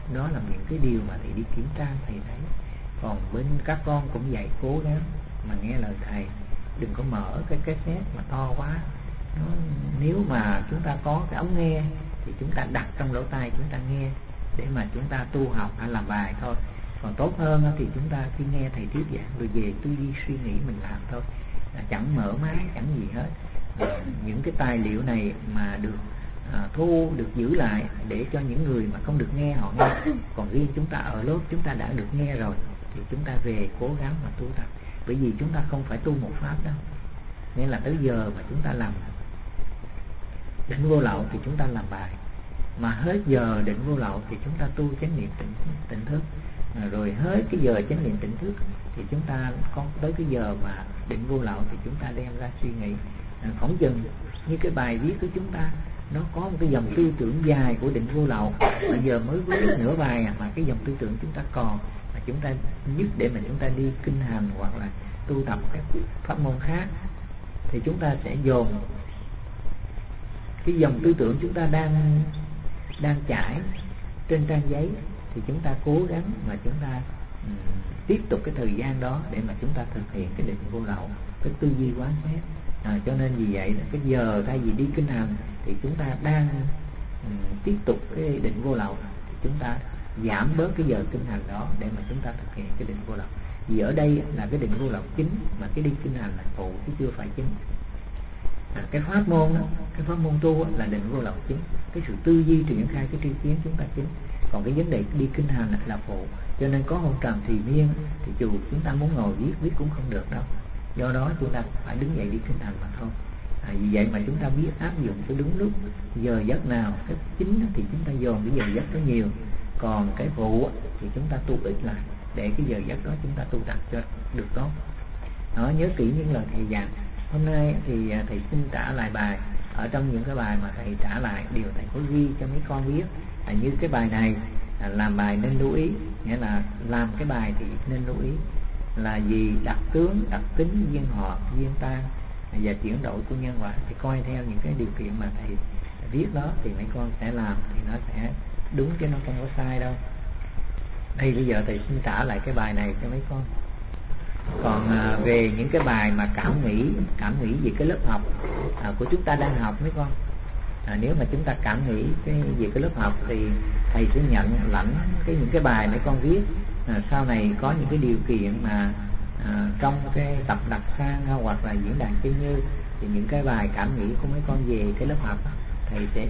Đó là những cái điều mà thầy đi kiểm tra thầy thấy. Còn bên các con cũng vậy, cố gắng mà nghe lời thầy, đừng có mở cái cassette mà to quá. Nếu mà chúng ta có cái ống nghe thì chúng ta đặt trong lỗ tai chúng ta nghe để mà chúng ta tu học hay làm bài thôi. Còn tốt hơn thì chúng ta khi nghe thầy thuyết giảng rồi về tư duy suy nghĩ mình làm thôi, chẳng mở máy chẳng gì hết. Những cái tài liệu này mà được thu, được giữ lại để cho những người mà không được nghe họ nghe. Còn riêng chúng ta ở lớp chúng ta đã được nghe rồi thì chúng ta về cố gắng mà tu tập. Bởi vì chúng ta không phải tu một pháp đâu, nên là tới giờ mà chúng ta làm định vô lậu thì chúng ta làm bài, mà hết giờ định vô lậu thì chúng ta tu chánh niệm tỉnh thức, rồi hết cái giờ chánh niệm tỉnh thức thì chúng ta có tới cái giờ mà định vô lậu thì chúng ta đem ra suy nghĩ. Phỏng chừng như cái bài viết của chúng ta nó có một cái dòng tư tưởng dài của định vô lậu, bây giờ mới viết nửa bài mà cái dòng tư tưởng chúng ta còn, mà chúng ta nhất để mà chúng ta đi kinh hành hoặc là tu tập các pháp môn khác thì chúng ta sẽ dồn cái dòng tư tưởng chúng ta đang trải trên trang giấy, thì chúng ta cố gắng mà chúng ta tiếp tục cái thời gian đó để mà chúng ta thực hiện cái định vô lậu, cái tư duy quán xét. Cho nên vì vậy cái giờ thay vì đi kinh hành thì chúng ta đang tiếp tục cái định vô lậu, thì chúng ta giảm bớt cái giờ kinh hành đó để mà chúng ta thực hiện cái định vô lậu. Vì ở đây là cái định vô lậu chính, mà cái đi kinh hành là phụ chứ chưa phải chính. Cái pháp môn đó, cái pháp môn tu là định vô lậu chính, cái sự tư duy triển khai cái tri kiến chúng ta chính, còn cái vấn đề đi kinh hành là phụ. Cho nên có hôn trầm thì miên thì dù chúng ta muốn ngồi viết cũng không được đâu, do đó chúng ta phải đứng dậy đi kinh hành mà thôi. Vì vậy mà chúng ta biết áp dụng cái đúng lúc, giờ giấc nào cái chính thì chúng ta dồn cái giờ giấc đó nhiều, còn cái phụ thì chúng ta tu ít lại để cái giờ giấc đó chúng ta tu tập cho được tốt. Đó, nhớ kỹ những lời thầy dặn. Hôm nay thì thầy xin trả lại bài. Ở trong những cái bài mà thầy trả lại, điều thầy có ghi cho mấy con biết như cái bài này làm bài nên lưu ý, nghĩa là làm cái bài thì nên lưu ý là gì: đặc tướng, đặc tính, duyên họ, duyên tan và chuyển đổi của nhân quả. Thì coi theo những cái điều kiện mà thầy viết đó thì mấy con sẽ làm thì nó sẽ đúng chứ nó không có sai đâu. Đây bây giờ thầy xin trả lại cái bài này cho mấy con. Còn về những cái bài mà cảm nghĩ về cái lớp học của chúng ta đang học mấy con, nếu mà chúng ta cảm nghĩ về cái lớp học thì thầy sẽ nhận lãnh những cái bài mấy con viết. Sau này có những cái điều kiện mà trong cái tập đặc sang hoặc là diễn đàn chân như thì những cái bài cảm nghĩ của mấy con về cái lớp học thầy sẽ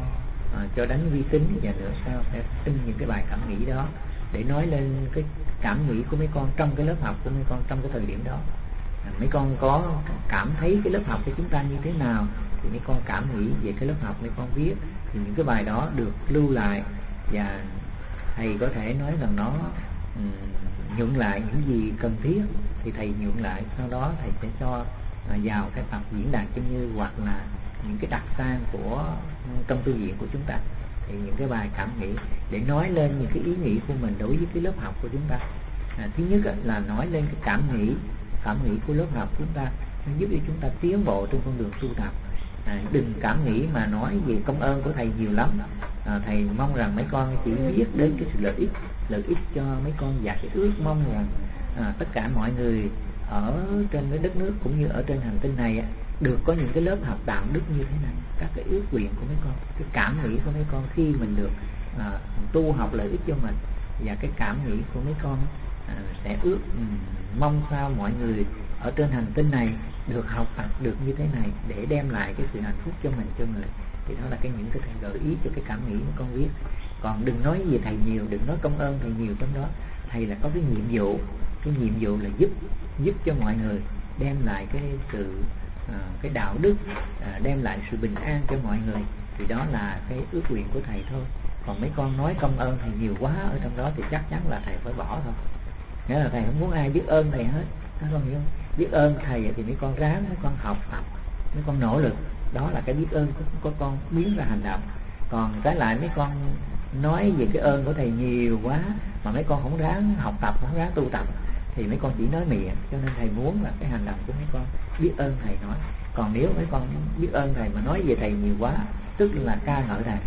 cho đánh vi tính, và nữa sau sẽ in những cái bài cảm nghĩ đó để nói lên cái cảm nghĩ của mấy con trong cái lớp học của mấy con trong cái thời điểm đó. Mấy con có cảm thấy cái lớp học của chúng ta như thế nào thì mấy con cảm nghĩ về cái lớp học mấy con viết, thì những cái bài đó được lưu lại và thầy có thể nói rằng nó nhuận lại những gì cần thiết thì thầy nhuận lại, sau đó thầy sẽ cho vào cái tập diễn đàn chân như hoặc là những cái đặc sang của trong tu viện của chúng ta. Thì những cái bài cảm nghĩ để nói lên những cái ý nghĩ của mình đối với cái lớp học của chúng ta. Thứ nhất là nói lên cái cảm nghĩ của lớp học chúng ta, nó giúp cho chúng ta tiến bộ trên con đường tu tập. Đừng cảm nghĩ mà nói về công ơn của thầy nhiều lắm. Thầy mong rằng mấy con chỉ biết đến cái sự lợi ích cho mấy con, và cái ước mong rằng tất cả mọi người ở trên cái đất nước cũng như ở trên hành tinh này được có những cái lớp học đạo đức như thế này. Các cái ước nguyện của mấy con, cái cảm nghĩ của mấy con khi mình được tu học lợi ích cho mình, và cái cảm nghĩ của mấy con sẽ mong sao mọi người ở trên hành tinh này được học tập được như thế này để đem lại cái sự hạnh phúc cho mình, cho người. Thì đó là những cái thầy gợi ý cho cái cảm nghĩ mấy con viết. Còn đừng nói về thầy nhiều, đừng nói công ơn thầy nhiều trong đó. Thầy là có cái nhiệm vụ là giúp cho mọi người, đem lại cái sự cái đạo đức, đem lại sự bình an cho mọi người. Thì đó là cái ước nguyện của thầy thôi. Còn mấy con nói công ơn thầy nhiều quá ở trong đó thì chắc chắn là thầy phải bỏ thôi. Nghĩa là thầy không muốn ai biết ơn thầy hết. Các con hiểu không? Biết ơn thầy thì mấy con ráng, mấy con học tập, mấy con nỗ lực. Đó là cái biết ơn của con biến ra hành động. Còn trái lại mấy con nói về cái ơn của thầy nhiều quá mà mấy con không ráng học tập, không ráng tu tập thì mấy con chỉ nói miệng. Cho nên thầy muốn là cái hành động của mấy con biết ơn thầy nói. Còn nếu mấy con biết ơn thầy mà nói về thầy nhiều quá, tức là ca ngợi thầy,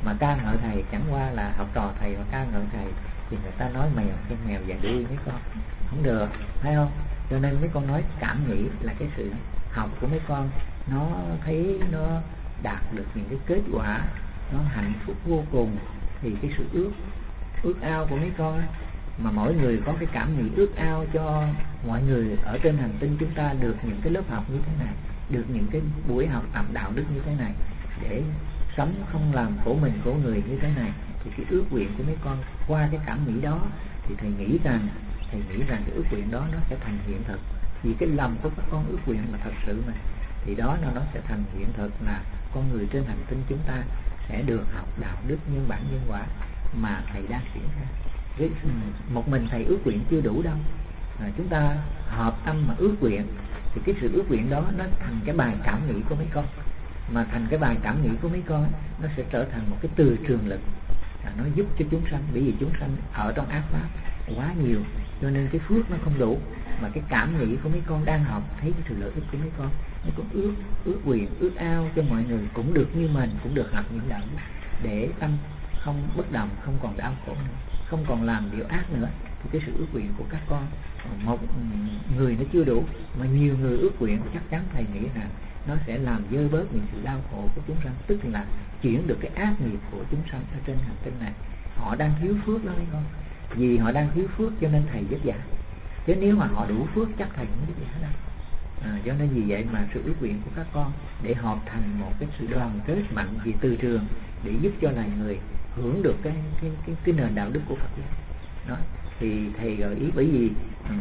Mà ca ngợi thầy chẳng qua là học trò thầy mà ca ngợi thầy thì người ta nói mèo khen mèo dài đuôi mấy con, không được, thấy không? Cho nên mấy con nói cảm nghĩ là cái sự học của mấy con nó thấy nó đạt được những cái kết quả nó hạnh phúc vô cùng, thì cái sự ước ao của mấy con mà mỗi người có cái cảm nghĩ ước ao cho mọi người ở trên hành tinh chúng ta được những cái lớp học như thế này, được những cái buổi học tập đạo đức như thế này, để sống không làm khổ mình khổ người như thế này. Thì cái ước nguyện của mấy con qua cái cảm nghĩ đó thì thầy nghĩ rằng cái ước nguyện đó nó sẽ thành hiện thực. Vì cái lòng của các con ước nguyện là thật sự mà, thì đó nó sẽ thành hiện thực, là con người trên hành tinh chúng ta sẽ được học đạo đức nhân bản nhân quả mà thầy đang triển khai. Một mình thầy ước nguyện chưa đủ đâu, chúng ta hợp tâm mà ước nguyện thì cái sự ước nguyện đó nó thành cái bài cảm nghĩ của mấy con, mà thành cái bài cảm nghĩ của mấy con nó sẽ trở thành một cái từ trường lực, nó giúp cho chúng sanh. Bởi vì chúng sanh ở trong ác pháp quá nhiều, cho nên cái phước nó không đủ, mà cái cảm nghĩ của mấy con đang học thấy cái sự lợi ích của mấy con ước nguyện ước ao cho mọi người cũng được như mình, cũng được học những đạo để tâm không bất động, không còn đau khổ nữa, không còn làm điều ác nữa. Thì cái sự ước nguyện của các con một người nó chưa đủ, mà nhiều người ước nguyện chắc chắn thầy nghĩ rằng nó sẽ làm dơi bớt những sự đau khổ của chúng sanh, tức là chuyển được cái ác nghiệp của chúng sanh ở trên hành tinh này. Họ đang thiếu phước đó mấy con, vì họ đang thiếu phước cho nên thầy vất vả, chứ nếu mà họ đủ phước chắc thầy không vất vả đâu. Cho nên vì vậy mà sự ước nguyện của các con để hợp thành một cái sự đoàn kết mạnh vì từ trường để giúp cho loài người hưởng được cái nền đạo đức của Phật giáo đó. Thì thầy gợi ý, bởi vì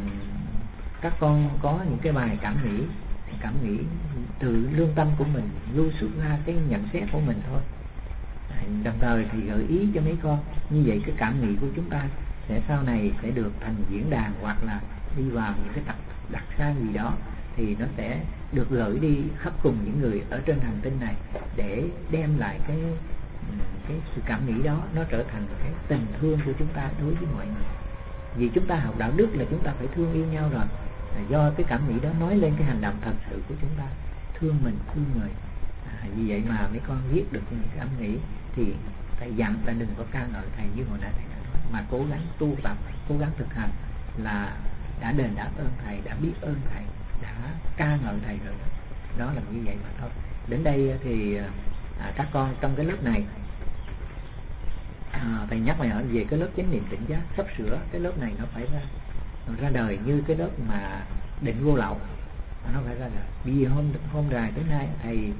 các con có những cái bài cảm nghĩ từ lương tâm của mình lưu xuất ra cái nhận xét của mình thôi. Đồng thời thì gợi ý cho mấy con như vậy, cái cảm nghĩ của chúng ta sẽ sau này sẽ được thành diễn đàn, hoặc là đi vào những cái tập đặc sang gì đó, thì nó sẽ được gửi đi khắp cùng những người ở trên hành tinh này, để đem lại cái sự cảm nghĩ đó nó trở thành cái tình thương của chúng ta đối với mọi người. Vì chúng ta học đạo đức là chúng ta phải thương yêu nhau rồi, do cái cảm nghĩ đó nói lên cái hành động thật sự của chúng ta, thương mình thương người. Vì vậy mà mấy con viết được những cảm nghĩ thì thầy dặn là đừng có ca ngợi thầy như hồi nãy thầy đã nói, mà cố gắng tu tập, cố gắng thực hành là đã đền đáp ơn thầy, đã biết ơn thầy, đã ca ngợi thầy rồi. Đó là như vậy mà thôi. Đến đây thì các con trong cái lớp này thầy nhắc lại về cái lớp chánh niệm tỉnh giác, sắp sửa cái lớp này nó phải ra đời như cái lớp mà định vô lậu, nó phải ra đời. Vì hôm rày tới nay thầy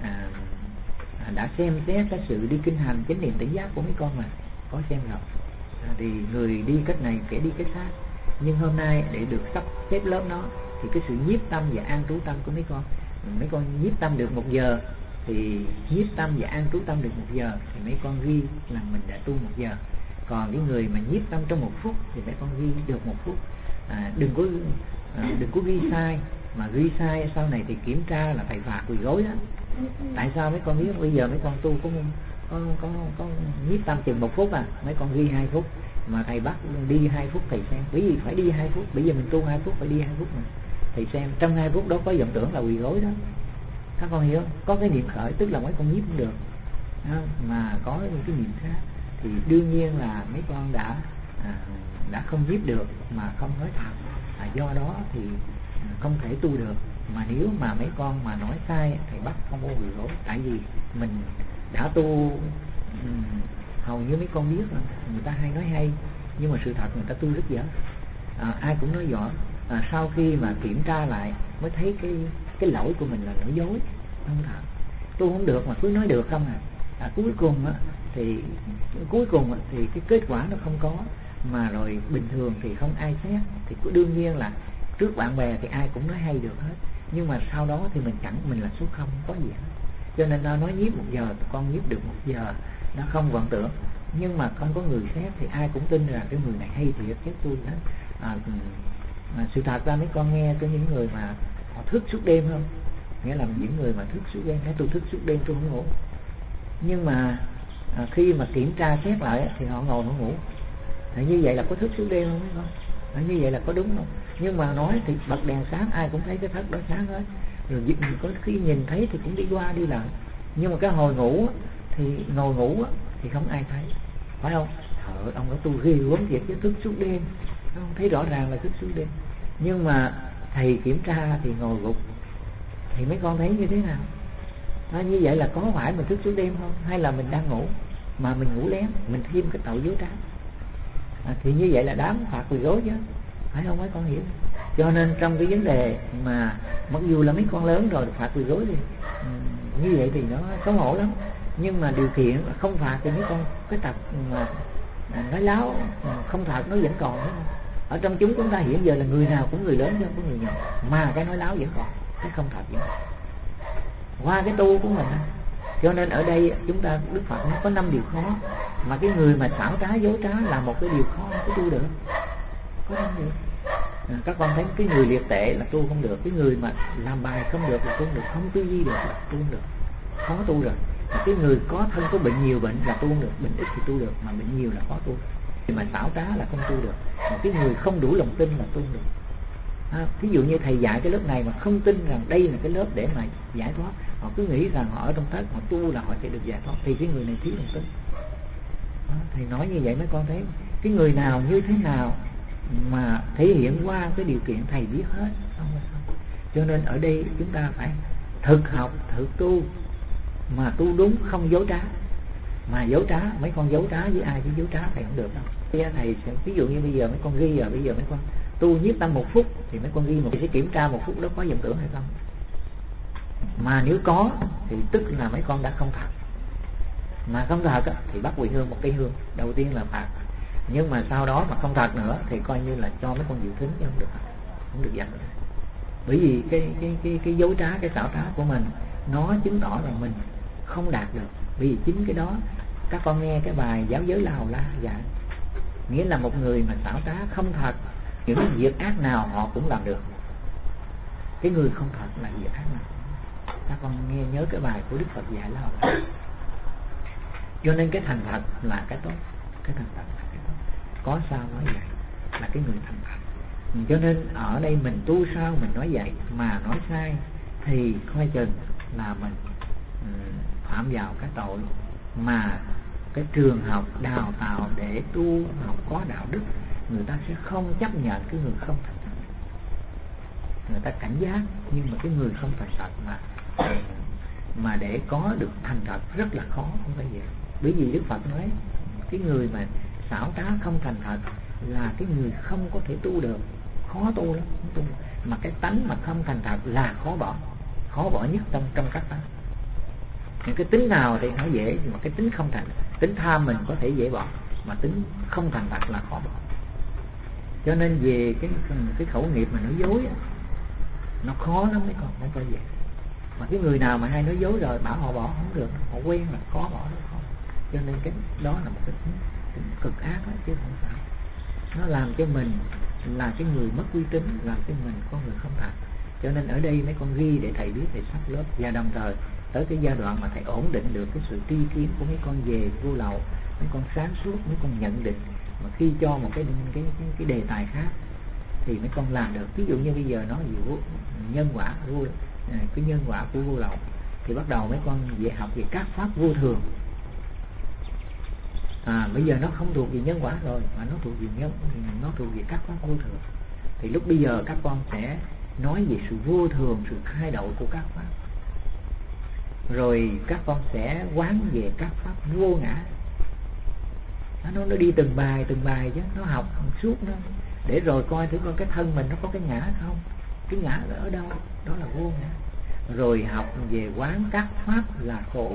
đã xem xét cái sự đi kinh hành chánh niệm tỉnh giác của mấy con mà có xem rồi, thì người đi cách này kẻ đi cách khác, nhưng hôm nay để được sắp xếp lớp nó thì cái sự nhiếp tâm và an trú tâm của mấy con nhiếp tâm được 1 giờ thì nhiếp tâm và an trú tâm được 1 giờ thì mấy con ghi là mình đã tu 1 giờ. Còn cái người mà nhiếp tâm trong 1 phút thì mấy con ghi được 1 phút. Đừng có ghi sai, mà ghi sai sau này thì kiểm tra là thầy phạt quỳ gối đó. Tại sao mấy con biết bây giờ mấy con tu có nhiếp tâm chừng 1 phút mấy con ghi 2 phút, mà thầy bắt đi 2 phút thầy xem, bởi vì phải đi 2 phút, bây giờ mình tu 2 phút phải đi 2 phút mà thầy xem trong 2 phút đó có vọng tưởng là quỳ gối đó. Các con hiểu không? Có cái niệm khởi tức là mấy con nhiếp cũng được mà có những cái niệm khác thì đương nhiên là mấy con đã không nhiếp được mà không nói thật, do đó thì không thể tu được. Mà nếu mà mấy con mà nói sai thì bắt không có quỳ gối, tại vì mình đã tu hầu như mấy con biết rồi, người ta hay nói hay nhưng mà sự thật người ta tu rất dở. Ai cũng nói giỏi, sau khi mà kiểm tra lại mới thấy cái lỗi của mình là nói dối, không thật. Tu không được mà cứ nói được không cuối cùng thì cái kết quả nó không có, mà rồi bình thường thì không ai xét, thì đương nhiên là trước bạn bè thì ai cũng nói hay được hết, nhưng mà sau đó thì mình là số không có gì hết. Cho nên nó nói nhiếp 1 giờ, con nhiếp được 1 giờ, nó không vọng tưởng, nhưng mà không có người xét thì ai cũng tin rằng cái người này hay thiệt, xét tôi hết. Sự thật ra mấy con nghe có những người mà họ thức suốt đêm không, nghĩa là những người mà thức suốt đêm, tôi thức suốt đêm tôi không ngủ, nhưng mà khi mà kiểm tra xét lại thì họ ngồi họ ngủ. Thì như vậy là có thức suốt đêm không mấy con? Như vậy là có đúng không? Nhưng mà nói thì bật đèn sáng ai cũng thấy cái thất đó sáng hết, rồi có khi nhìn thấy thì cũng đi qua đi lại, nhưng mà cái hồi ngủ thì ngồi ngủ thì không ai thấy, phải không? Ông nói tu ghê gớm thiệt chứ, thức suốt đêm, không thấy rõ ràng là thức suốt đêm. Nhưng mà thầy kiểm tra thì ngồi gục, thì mấy con thấy như thế nào? Như vậy là có phải mình thức suốt đêm không, hay là mình đang ngủ mà mình ngủ lén, mình thêm cái tội dối trá? Thì như vậy là đáng phạt quỳ gối chứ, phải không mấy con hiểu? Cho nên trong cái vấn đề mà mặc dù là mấy con lớn rồi phạt quỳ gối thì như vậy thì nó xấu hổ lắm, nhưng mà điều kiện là không phạt thì mấy con cái tập mà nói láo không thật nó vẫn còn nữa. Ở trong chúng ta hiện giờ là người nào cũng người lớn chứ không có người nhỏ, mà cái nói láo vẫn còn, cái không thật vẫn còn qua cái tu của mình. Cho nên ở đây chúng ta Đức Phật nó có 5 điều khó, mà cái người mà xảo trá dối trá là một cái điều khó không có tu được. Có 5 điều. Các con thấy cái người liệt tệ là tu không được, cái người mà làm bài không được là tu không được, không tư duy được là tu không được, khó tu rồi. Cái người có thân có bệnh nhiều bệnh là tu không được, bệnh ít thì tu được, mà bệnh nhiều là khó tu. Mà xảo trá là không tu được. Mà cái người không đủ lòng tin là tu không được. Ví dụ như thầy dạy cái lớp này mà không tin rằng đây là cái lớp để mà giải thoát, họ cứ nghĩ rằng họ ở trong thất họ tu là họ sẽ được giải thoát, thì cái người này thiếu lòng tin. Thầy nói như vậy mấy con thấy cái người nào như thế nào mà thể hiện qua cái điều kiện thầy biết hết, không phải không? Cho nên ở đây chúng ta phải thực học, thực tu, mà tu đúng, không dối trá. Mà dối trá, mấy con dối trá với ai chứ dối trá thầy không được đâu. Thầy sẽ, ví dụ như bây giờ mấy con ghi rồi, bây giờ mấy con tu nhiếp tâm 1 phút thì mấy con ghi một, sẽ kiểm tra 1 phút đó có vọng tưởng hay không. Mà nếu có thì tức là mấy con đã không thật. Mà không thật thì bắt quỳ hương 1 cây hương, đầu tiên là phạt. Nhưng mà sau đó mà không thật nữa thì coi như là cho mấy con dự thính chứ không được dặn nữa. Bởi vì cái dối trá, cái xảo trá của mình nó chứng tỏ rằng mình không đạt được. Bởi vì chính cái đó các con nghe cái bài giáo giới La Hầu La dạy, nghĩa là một người mà xảo trá không thật, những việc ác nào họ cũng làm được. Cái người không thật là việc ác nào. Các con nghe nhớ cái bài của Đức Phật dạy La Hầu La. Cho nên cái thành thật là cái tốt, cái thành thật là cái tốt. Có sao nói vậy là cái người thành thật. Cho nên ở đây mình tu sao mình nói vậy, mà nói sai thì coi chừng là mình phạm vào cái tội mà cái trường học đào tạo để tu học có đạo đức, người ta sẽ không chấp nhận cái người không thành thật. Người ta cảnh giác, nhưng mà cái người không thành thật mà để có được thành thật rất là khó, không phải vậy. Bởi vì Đức Phật nói cái người mà xảo trá không thành thật là cái người không có thể tu được, khó tu lắm, không tu. Mà cái tánh mà không thành thật là khó bỏ nhất trong các tánh. Những cái tính nào thì nó dễ, nhưng mà cái tính không thành, tính tham mình có thể dễ bỏ, mà tính không thành thật là khó bỏ. Cho nên về cái khẩu nghiệp mà nói dối nó khó lắm mấy con, không phải vậy. Mà cái người nào mà hay nói dối rồi bảo họ bỏ không được, họ quen là khó bỏ được không. Cho nên cái đó là một cái tính cực ác đó, chứ không phải. Nó làm cho mình là cái người mất uy tín, làm cho mình con người không thật. Cho nên ở đây mấy con ghi để thầy biết, thầy sắp lớp, và đồng thời tới cái giai đoạn mà thầy ổn định được cái sự tri kiến của mấy con về vô lậu, mấy con sáng suốt, mấy con nhận định, mà khi cho một cái đề tài khác thì mấy con làm được. Ví dụ như bây giờ nó về nhân quả vô, cái nhân quả của vô lậu, thì bắt đầu mấy con về học về các pháp vô thường. Bây giờ nó không thuộc về nhân quả rồi, mà nó thuộc về nó thuộc về các pháp vô thường. Thì lúc bây giờ các con sẽ nói về sự vô thường, sự thay đổi của các pháp. Rồi các con sẽ quán về các pháp vô ngã. Nó đi từng bài chứ, nó học suốt nó để rồi coi thử coi cái thân mình nó có cái ngã không, cái ngã ở đâu, đó là vô ngã. Rồi học về quán các pháp là khổ,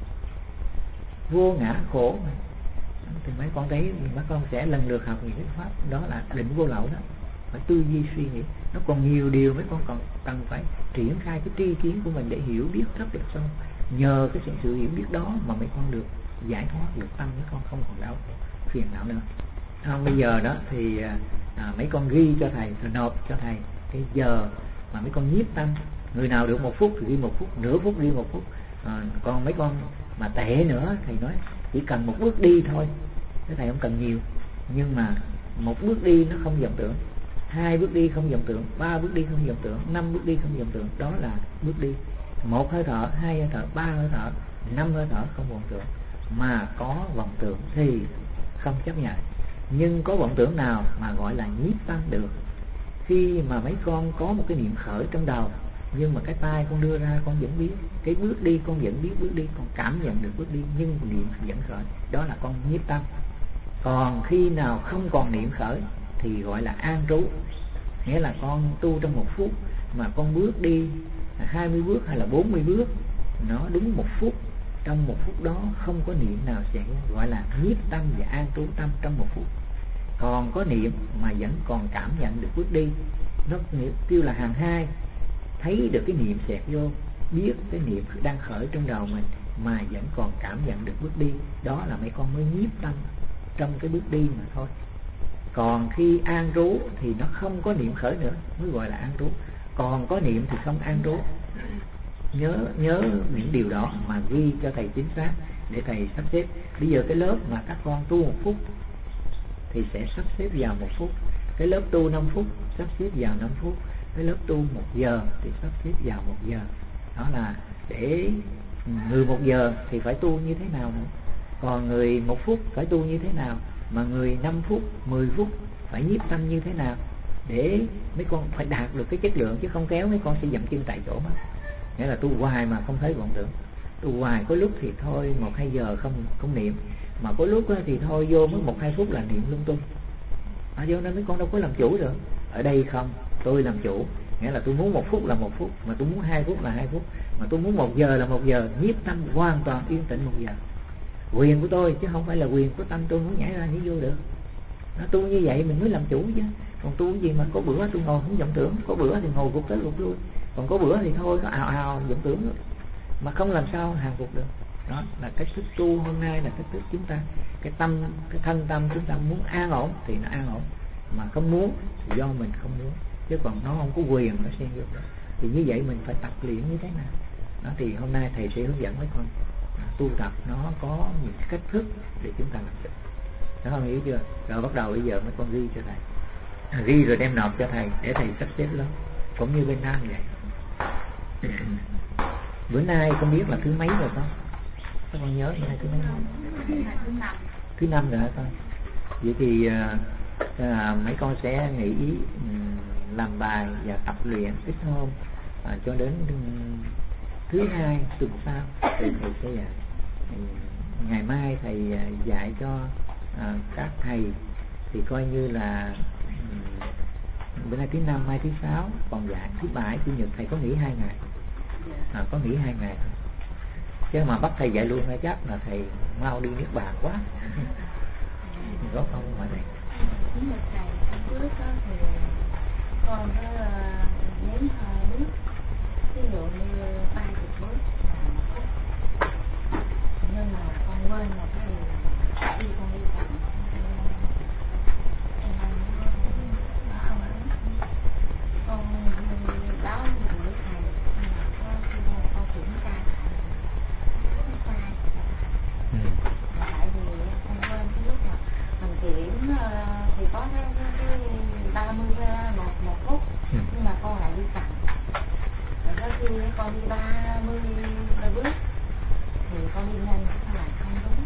vô ngã khổ. Thì mấy con thấy mấy con sẽ lần lượt học những cái pháp đó là định vô lậu đó, phải tư duy suy nghĩ. Nó còn nhiều điều mấy con còn cần phải triển khai cái tri kiến của mình để hiểu biết rất là sâu. Nhờ cái sự hiểu biết đó mà mấy con được giải thoát, được tăng, mấy con không còn đau phiền não nữa. Bây giờ đó thì mấy con ghi cho thầy, rồi nộp cho thầy cái giờ mà mấy con nhiếp tâm. Người nào được 1 phút thì ghi 1 phút, nửa phút ghi 1 phút. Còn mấy con mà tệ nữa thầy nói chỉ cần 1 bước đi thôi, cái thầy không cần nhiều. Nhưng mà 1 bước đi nó không vọng tưởng, 2 bước đi không vọng tưởng, 3 bước đi không vọng tưởng, 5 bước đi không vọng tưởng, đó là bước đi. 1 hơi thở, 2 hơi thở, 3 hơi thở, 5 hơi thở không vọng tưởng. mà có vọng tưởng thì không chấp nhận. Nhưng có vọng tưởng nào mà gọi là nhiếp tâm được? Khi mà mấy con có một cái niệm khởi trong đầu, nhưng mà cái tay con đưa ra con vẫn biết, cái bước đi con vẫn biết bước đi, con cảm nhận được bước đi, nhưng niệm vẫn khởi, đó là con nhiếp tâm. Còn khi nào không còn niệm khởi thì gọi là an trú. Nghĩa là con tu trong 1 phút mà con bước đi 20 bước hay là 40 bước, nó đúng 1 phút, trong 1 phút đó không có niệm nào xảy ra, gọi là nhiếp tâm và an trú tâm trong 1 phút. Còn có niệm mà vẫn còn cảm nhận được bước đi, nó kêu là hàng hai, thấy được cái niệm xẹt vô, biết cái niệm đang khởi trong đầu mình mà vẫn còn cảm nhận được bước đi, đó là mấy con mới nhiếp tâm trong cái bước đi mà thôi. Còn khi an trú thì nó không có niệm khởi nữa mới gọi là an trú. Còn có niệm thì không an trú. Nhớ những điều đó mà ghi cho thầy chính xác để thầy sắp xếp. Bây giờ cái lớp mà các con tu 1 phút thì sẽ sắp xếp vào 1 phút. Cái lớp tu 5 phút sắp xếp vào 5 phút. Cái lớp tu 1 giờ thì sắp xếp vào 1 giờ. Đó là để người 1 giờ thì phải tu như thế nào nữa. Còn người 1 phút phải tu như thế nào, mà người 5 phút, 10 phút phải nhiếp tâm như thế nào, để mấy con phải đạt được cái chất lượng, chứ không kéo mấy con sẽ dậm chân tại chỗ mất. Nghĩa là tu hoài mà không thấy vọng tưởng. Tu hoài có lúc thì thôi 1-2 giờ không niệm, mà có lúc thì thôi vô mới 1-2 phút là niệm lung tung. Do nên mấy con đâu có làm chủ được. Ở đây không, tôi làm chủ. Nghĩa là tôi muốn 1 phút là 1 phút, mà tôi muốn 2 phút là 2 phút, mà tôi muốn 1 giờ là 1 giờ, nhiếp tâm hoàn toàn yên tĩnh 1 giờ. Quyền của tôi chứ không phải là quyền của tâm tôi muốn nhảy ra nhảy vô được. Nó tu như vậy mình mới làm chủ chứ. Còn tu gì mà có bữa tôi ngồi không vọng tưởng, có bữa thì ngồi gục tới gục lui, còn có bữa thì thôi nó ào vọng tưởng nữa, mà không làm sao hàng phục được. Đó là cái thức tu hôm nay, là cái thức chúng ta, cái tâm, cái thân tâm chúng ta muốn an ổn thì nó an ổn, mà không muốn thì do mình không muốn, chứ còn nó không có quyền nó xen vô đó. Thì như vậy mình phải tập luyện như thế nào đó, thì hôm nay thầy sẽ hướng dẫn mấy con tu tập nó có những cách thức để chúng ta làm được. Đó, không hiểu chưa? Rồi bắt đầu bây giờ mấy con ghi cho thầy, ghi rồi đem nộp cho thầy để thầy sắp xếp lớp, cũng như bên Nam vậy. Bữa nay không biết là thứ mấy rồi con? Các con nhớ bữa nay thứ mấy rồi? Thứ 5 rồi hả con? Vậy thì mấy con sẽ nghĩ làm bài và tập luyện ít hôm cho đến thứ 2 tuần sau thì thầy sẽ dạy. Ngày mai thầy dạy cho các thầy thì coi như là bữa nay thứ 5, mai thứ 6, còn dạy thứ 7, chủ nhật thầy có nghỉ 2 ngày. Có nghỉ 2 ngày thôi. Chứ mà bắt thầy dạy luôn hay chắc là thầy mau đi Niết Bàn quá. Có không ngoài đây? Chính là thầy trước đó thì con có nếm bước, ví dụ như 30 bước là 1 phút, nhưng mà con quên một cái điều là khi con đi chậm nó không đúng. Con báo buổi thầy nhưng mà con kiểm tra lại sai. Tại vì con quên cái lúc mà mình kiểm thì có cái 30 một phút, nhưng mà con lại đi chậm. Rồi có khi con đi 30 bước thì con đi nhanh nó lại không đúng.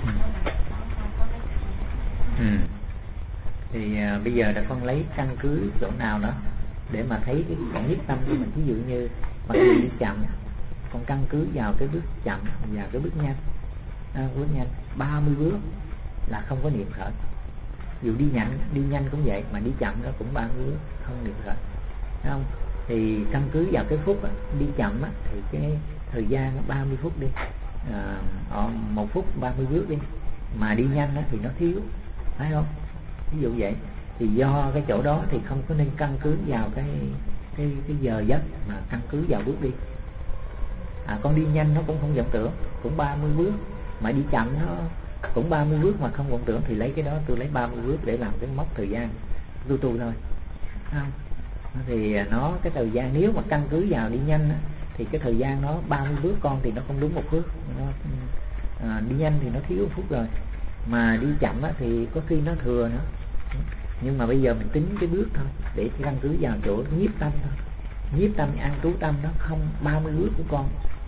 Thì bây giờ đã con lấy căn cứ chỗ nào đó để mà thấy cái nhiếp tâm của mình. Ví dụ như mà đi chậm, con căn cứ vào cái bước chậm và cái bước nhanh. Bước nhanh 30 bước là không có niệm khởi. Dù đi nhanh cũng vậy, mà đi chậm nó cũng 30 bước không niệm khởi, thấy không? Thì căn cứ vào cái phút á, đi chậm á, thì cái thời gian 30 phút đi, 1 phút 30 bước đi, mà đi nhanh á, thì nó thiếu, thấy không? Ví dụ vậy. Thì do cái chỗ đó thì không có nên căn cứ vào cái giờ giấc, mà căn cứ vào bước đi. Con đi nhanh nó cũng không vọng tưởng, cũng 30 bước, mà đi chậm nó cũng 30 bước mà không vọng tưởng, thì lấy cái đó, tôi lấy 30 bước để làm cái mốc thời gian tu thôi, không? Thì nó cái thời gian nếu mà căn cứ vào đi nhanh á, thì cái thời gian nó 30 bước con thì nó không đúng 1 phút, nó đi nhanh thì nó thiếu 1 phút rồi, mà đi chậm á, thì có khi nó thừa nữa. Nhưng mà bây giờ mình tính cái bước thôi, để căn cứ vào chỗ nhiếp tâm thôi. Nhiếp tâm an trú tâm nó không 30 bước của con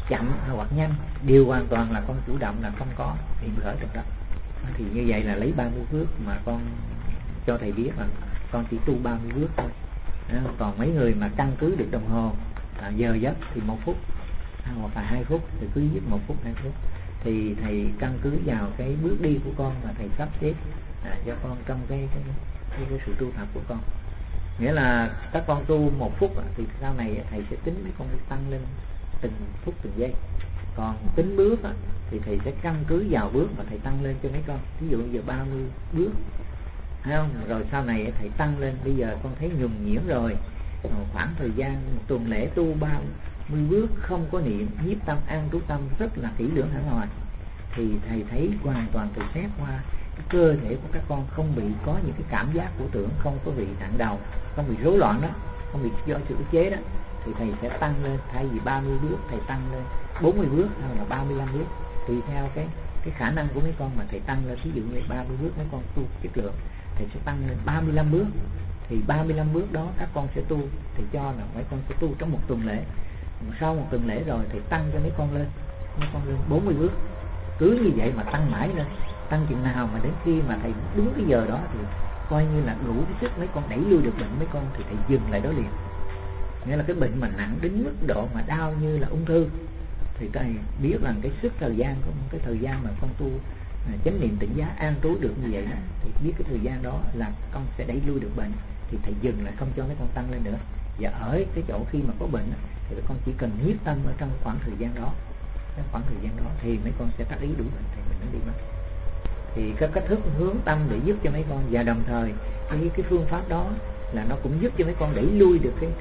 chậm hoặc nhanh đều hoàn toàn là con chủ động, là không có niệm khởi trong đó. Thì như vậy là lấy 30 bước mà con cho thầy biết là con chỉ tu 30 bước thôi. Còn mấy người mà căn cứ được đồng hồ giờ giấc thì 1 phút hoặc là 2 phút thì cứ viết 1 phút 2 phút, thì thầy căn cứ vào cái bước đi của con mà thầy sắp xếp cho con trong cái sự tu tập của con. Nghĩa là các con tu 1 phút thì sau này thầy sẽ tính mấy con tăng lên từng phút từng giây. Còn tính bước thì thầy sẽ căn cứ vào bước mà thầy tăng lên cho mấy con. Ví dụ giờ 30 bước, thấy không? Rồi sau này thầy tăng lên, bây giờ con thấy nhuần nhuyễn rồi, khoảng thời gian 1 tuần lễ tu 30 bước không có niệm, nhiếp tâm an trú tâm rất là kỹ lưỡng hẳn hoài, thì thầy thấy hoàn toàn từ xét qua cái cơ thể của các con không bị có những cái cảm giác của tưởng, không có bị nặng đầu, không bị rối loạn đó, không bị do sự ức chế đó, thì thầy sẽ tăng lên. Thay vì 30 bước thầy tăng lên 40 bước hay là 35 bước, tùy theo cái khả năng của mấy con mà thầy tăng lên. Ví dụ như 30 bước mấy con tu chất lượng, thầy sẽ tăng lên 35 bước. Thì 35 bước đó các con sẽ tu, thì cho là mấy con sẽ tu trong 1 tuần lễ. Sau 1 tuần lễ rồi thầy tăng cho mấy con lên 40 bước. Cứ như vậy mà tăng mãi lên, tăng chừng nào mà đến khi mà thầy đúng cái giờ đó thì coi như là đủ cái sức mấy con đẩy lui được bệnh mấy con, thì thầy dừng lại đó liền. Nghĩa là cái bệnh mà nặng đến mức độ mà đau như là ung thư, thì thầy biết rằng cái sức thời gian của cái thời gian mà con tu chánh niệm tỉnh giác an trú được như vậy đó, thì biết cái thời gian đó là con sẽ đẩy lui được bệnh, thì thầy dừng lại không cho mấy con tăng lên nữa. Và ở cái chỗ khi mà có bệnh thì các con chỉ cần nhiếp tâm ở trong khoảng thời gian đó, thì mấy con sẽ tác ý đủ bệnh thì mình mới đi mất. Thì cái cách thức hướng tâm để giúp cho mấy con, và đồng thời cái phương pháp đó là nó cũng giúp cho mấy con đẩy lui được cái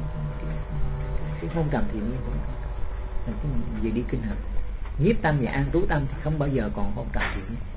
hôn trầm thiện nhiên của mấy con. Về đi kinh hành nhiếp tâm và an trú tâm thì không bao giờ còn hôn trầm thiện nhiên.